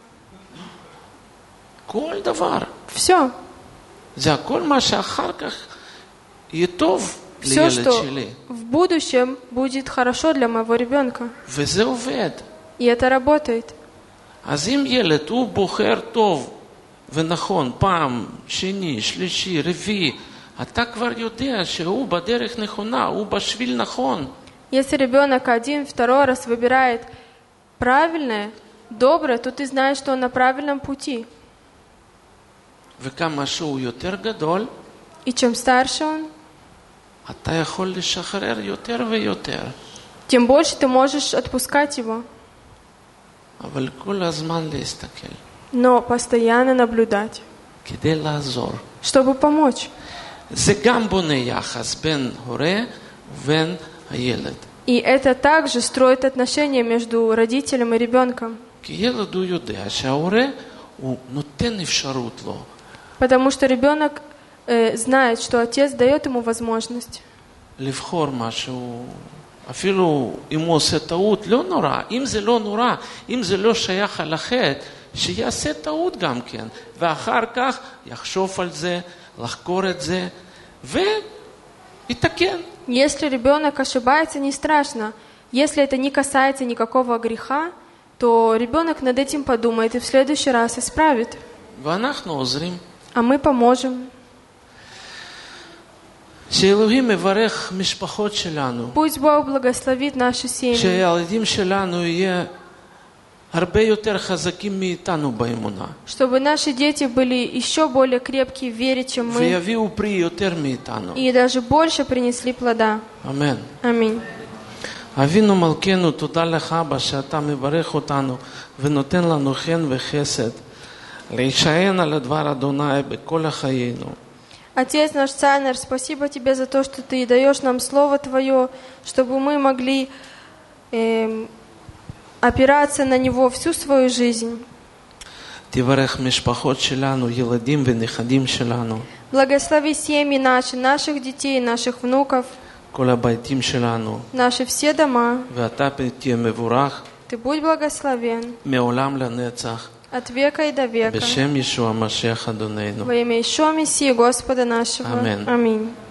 S2: כל דבר.
S1: Все.
S2: זה הכל מה שאחר כך יהיה טוב
S1: Все,
S2: לילד
S1: что
S2: שלי.
S1: в будущем будет хорошо для моего ребенка.
S2: וזה עובד.
S1: И это работает.
S2: אז אם ילד הוא בוחר טוב ונכון, פעם, שני, שלישי, רביעי, אתה כבר יודע שהוא בדרך נכונה, הוא בשביל נכון.
S1: Если ребенок один, второй раз выбирает правильное, доброе, то ты знаешь, что он на правильном пути.
S2: וכמה שהוא יותר גדול,
S1: И чем старше он,
S2: אתה יכול לשחרר יותר ויותר.
S1: тем больше ты можешь отпускать его.
S2: אבל כל הזמן להסתכל,
S1: Но постоянно наблюдать,
S2: כדי לעזור.
S1: чтобы помочь.
S2: זה גם בונה יחס בין הורה ובין הילד.
S1: И это также строит отношения между родителем и ребенком.
S2: כי ילד הוא יודע שההורה הוא נותן אפשרות לו.
S1: Потому что ребенок э, знает, что отец дает ему возможность.
S2: לבחור משהו, אפילו אם הוא עושה טעות, לא נורא. אם זה לא נורא, אם זה לא שייך על החטא, שיעשה טעות גם כן. ואחר כך יחשוב על זה, לחקור את זה, ויתקן.
S1: Если ребенок ошибается, не страшно. Если это не касается никакого греха, то ребенок над этим подумает и в следующий раз исправит.
S2: ואנחנו עוזרים.
S1: А мы поможем.
S2: שאלוהים מברך משפחות שלנו.
S1: Пусть Бог благословит наши семьи.
S2: שהילדים שלנו יהיה הרבה יותר חזקים מאיתנו באמונה.
S1: Чтобы наши дети были еще более крепкие в вере, чем мы.
S2: ויביאו פרי יותר מאיתנו.
S1: И даже больше принесли плода.
S2: אמן.
S1: Аминь.
S2: אבינו מלכנו, תודה לך אבא שאתה מברך אותנו ונותן לנו חן וחסד להישען על הדבר אדוני בכל החיינו.
S1: Отец наш, Царь наш, спасибо Тебе за то, что Ты даешь нам Слово Твое, чтобы мы могли э, опираться на Него всю свою жизнь.
S2: תברך משפחות שלנו, ילדים ונכדים שלנו.
S1: Благослови семьи наши, наших детей, наших внуков.
S2: כל הבתים שלנו,
S1: наши все дома.
S2: ואתה תהיה מבורך
S1: Ты будь благословен
S2: מעולם לנצח,
S1: от века и до века.
S2: בשם ישוע המשיח אדוננו.
S1: Во имя Ишуа Мессии, Господа нашего.
S2: Аминь.
S1: Аминь.